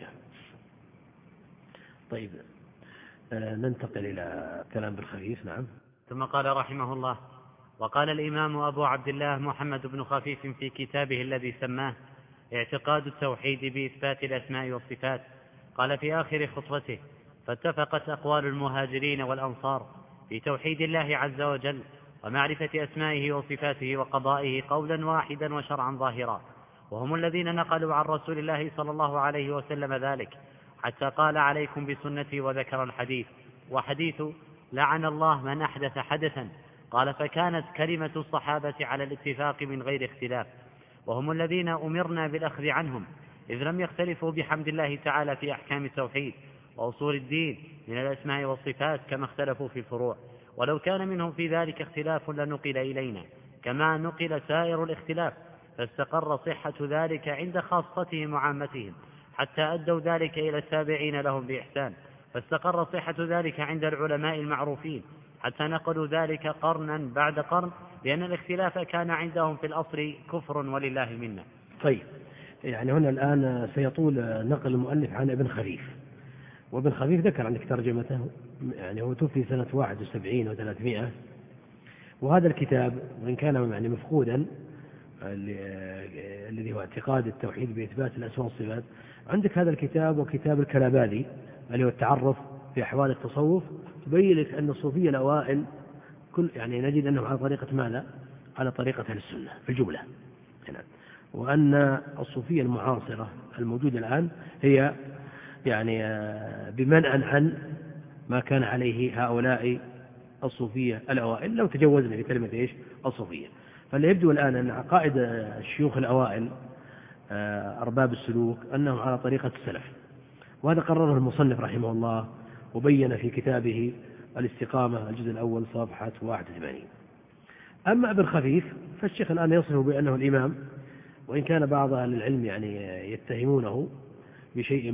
طيب ننتقل إلى كلام بالخفيف. نعم. ثم قال رحمه الله وقال الإمام أبو عبد الله محمد بن خفيف في كتابه الذي سماه اعتقاد التوحيد بإثبات الأسماء والصفات، قال في آخر خطبته فاتفقت أقوال المهاجرين والأنصار في توحيد الله عز وجل ومعرفة أسمائه وصفاته وقضائه قولا واحدا وشرعا ظاهرا، وهم الذين نقلوا عن رسول الله صلى الله عليه وسلم ذلك حتى قال عليكم بسنتي وذكر الحديث، وحديث لعن الله من أحدث حدثا، قال فكانت كلمة الصحابة على الاتفاق من غير اختلاف، وهم الذين أمرنا بالأخذ عنهم إذ لم يختلفوا بحمد الله تعالى في أحكام التوحيد وأصول الدين من الأسماء والصفات كما اختلفوا في الفروع، ولو كان منهم في ذلك اختلاف لنقل إلينا كما نقل سائر الاختلاف، فاستقر صحة ذلك عند خاصتهم وعامتهم حتى أدوا ذلك إلى التابعين لهم بإحسان، فاستقر صحة ذلك عند العلماء المعروفين حتى نقلوا ذلك قرنا بعد قرن، لأن الاختلاف كان عندهم في الأصل كفر ولله منا. طيب يعني هنا الآن سيطول نقل المؤلف عن ابن خفيف، وابن خفيف ذكر عندك ترجمته، يعني هو توفي سنة 71 و300، وهذا الكتاب وإن كان يعني مفقودا الذي هو اعتقاد التوحيد بإثبات الأسماء والصفات، عندك هذا الكتاب وكتاب الكلابادي اللي هو التعرف في أحوال التصوف، تبين لك أن الصوفية الأوائل كل يعني نجد أنهم على طريقة ماذا؟ على طريقة أهل السنة في الجملة هنا. وأن الصوفية المعاصرة الموجودة الآن هي يعني بمنع عن ما كان عليه هؤلاء الصوفية الأوائل، لو تجوزنا بكلمة إيش؟ الصوفية. فاللي يبدو الآن أن عقائد الشيوخ الأوائل أرباب السلوك أنهم على طريقة السلف، وهذا قرره المصنف رحمه الله وبين في كتابه الاستقامة الجزء الأول صفحة 81. أما ابن خفيف فالشيخ الآن يصفه بأنه الإمام، وإن كان بعض أهل العلم يعني يتهمونه بشيء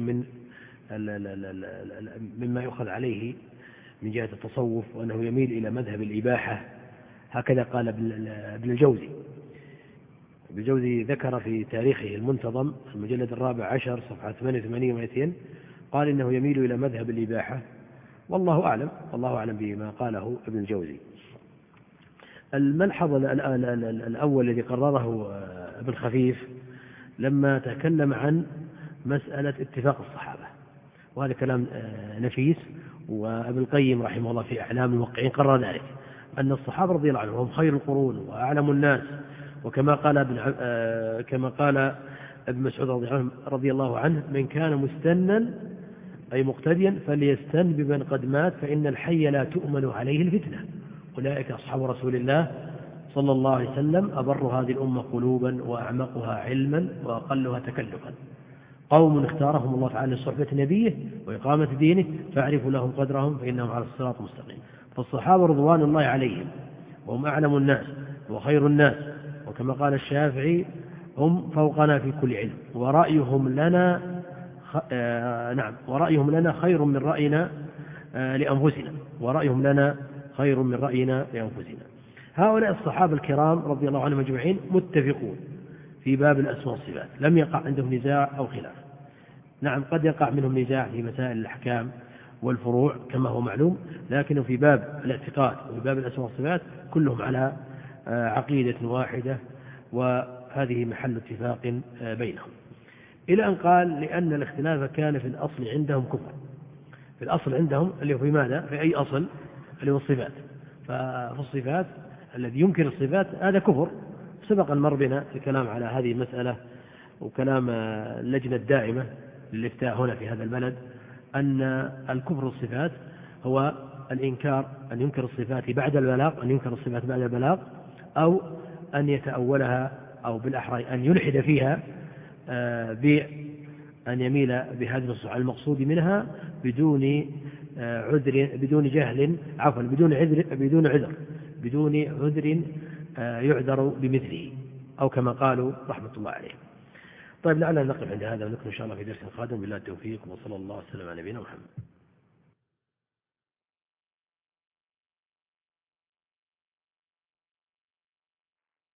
مما يؤخذ عليه من جهة التصوف، وأنه يميل إلى مذهب الإباحة، هكذا قال ابن الجوزي. ابن الجوزي ذكر في تاريخه المنتظم المجلد 14 صفحة 88 و200 قال إنه يميل إلى مذهب الإباحة، والله أعلم بما قاله ابن الجوزي. الملحظ الأول الذي قرره ابن خفيف لما تكلم عن مسألة اتفاق الصحابة، وهذا كلام نفيس، وابن القيم رحمه الله في أعلام الموقعين قرر ذلك، أن الصحابة رضي الله عنهم هم خير القرون وأعلم الناس، وكما قال ابن مسعود رضي الله عنه: من كان مستنا أي مقتديا فليستن بمن قد مات فإن الحي لا تؤمن عليه الفتنة. أولئك أصحاب رسول الله صلى الله عليه وسلم أبر هذه الأمة قلوبا وأعمقها علما وأقلها تكلفا، قوم اختارهم الله تعالى لصحبة نبيه وإقامة دينه فاعرفوا لهم قدرهم فإنهم على الصراط المستقيم. فالصحابة رضوان الله عليهم وهم أعلم الناس وخير الناس، وكما قال الشافعي: هم فوقنا في كل علم ورأيهم لنا خير من رأينا لأنفسنا. هؤلاء الصحابة الكرام رضي الله عنهم أجمعين متفقون في باب الأسماء والصفات، لم يقع عندهم نزاع أو خلاف. نعم، قد يقع منهم نزاع في مسائل الأحكام والفروع كما هو معلوم، لكن في باب الاعتقاد وفي باب الأسماء والصفات كلهم على عقيدة واحدة، وهذه محل اتفاق بينهم. إلى أن قال: لأن الاختلاف كان في الأصل عندهم كفر. في الأصل عندهم اللي هو في ماذا؟ في أي أصل؟ اللي هو الصفات. ففي الصفات الذي ينكر الصفات هذا كفر. سبق المر بنا الكلام على هذه المسألة، وكلام اللجنة الدائمة للإفتاء هنا في هذا البلد، أن الكفر الصفات هو الإنكار، أن ينكر الصفات بعد البلاغ، أو أن يتأولها، أو بالأحرى أن يلحد فيها بأن يميل بهذه الصفة المقصود منها بدون عذر يعذر بمثله، أو كما قالوا رحمة الله عليه. طيب، لعلنا نقف عند هذا ونكمل إن شاء الله في درس قادم. بالله التوفيق، وصلى الله وسلم على نبينا محمد.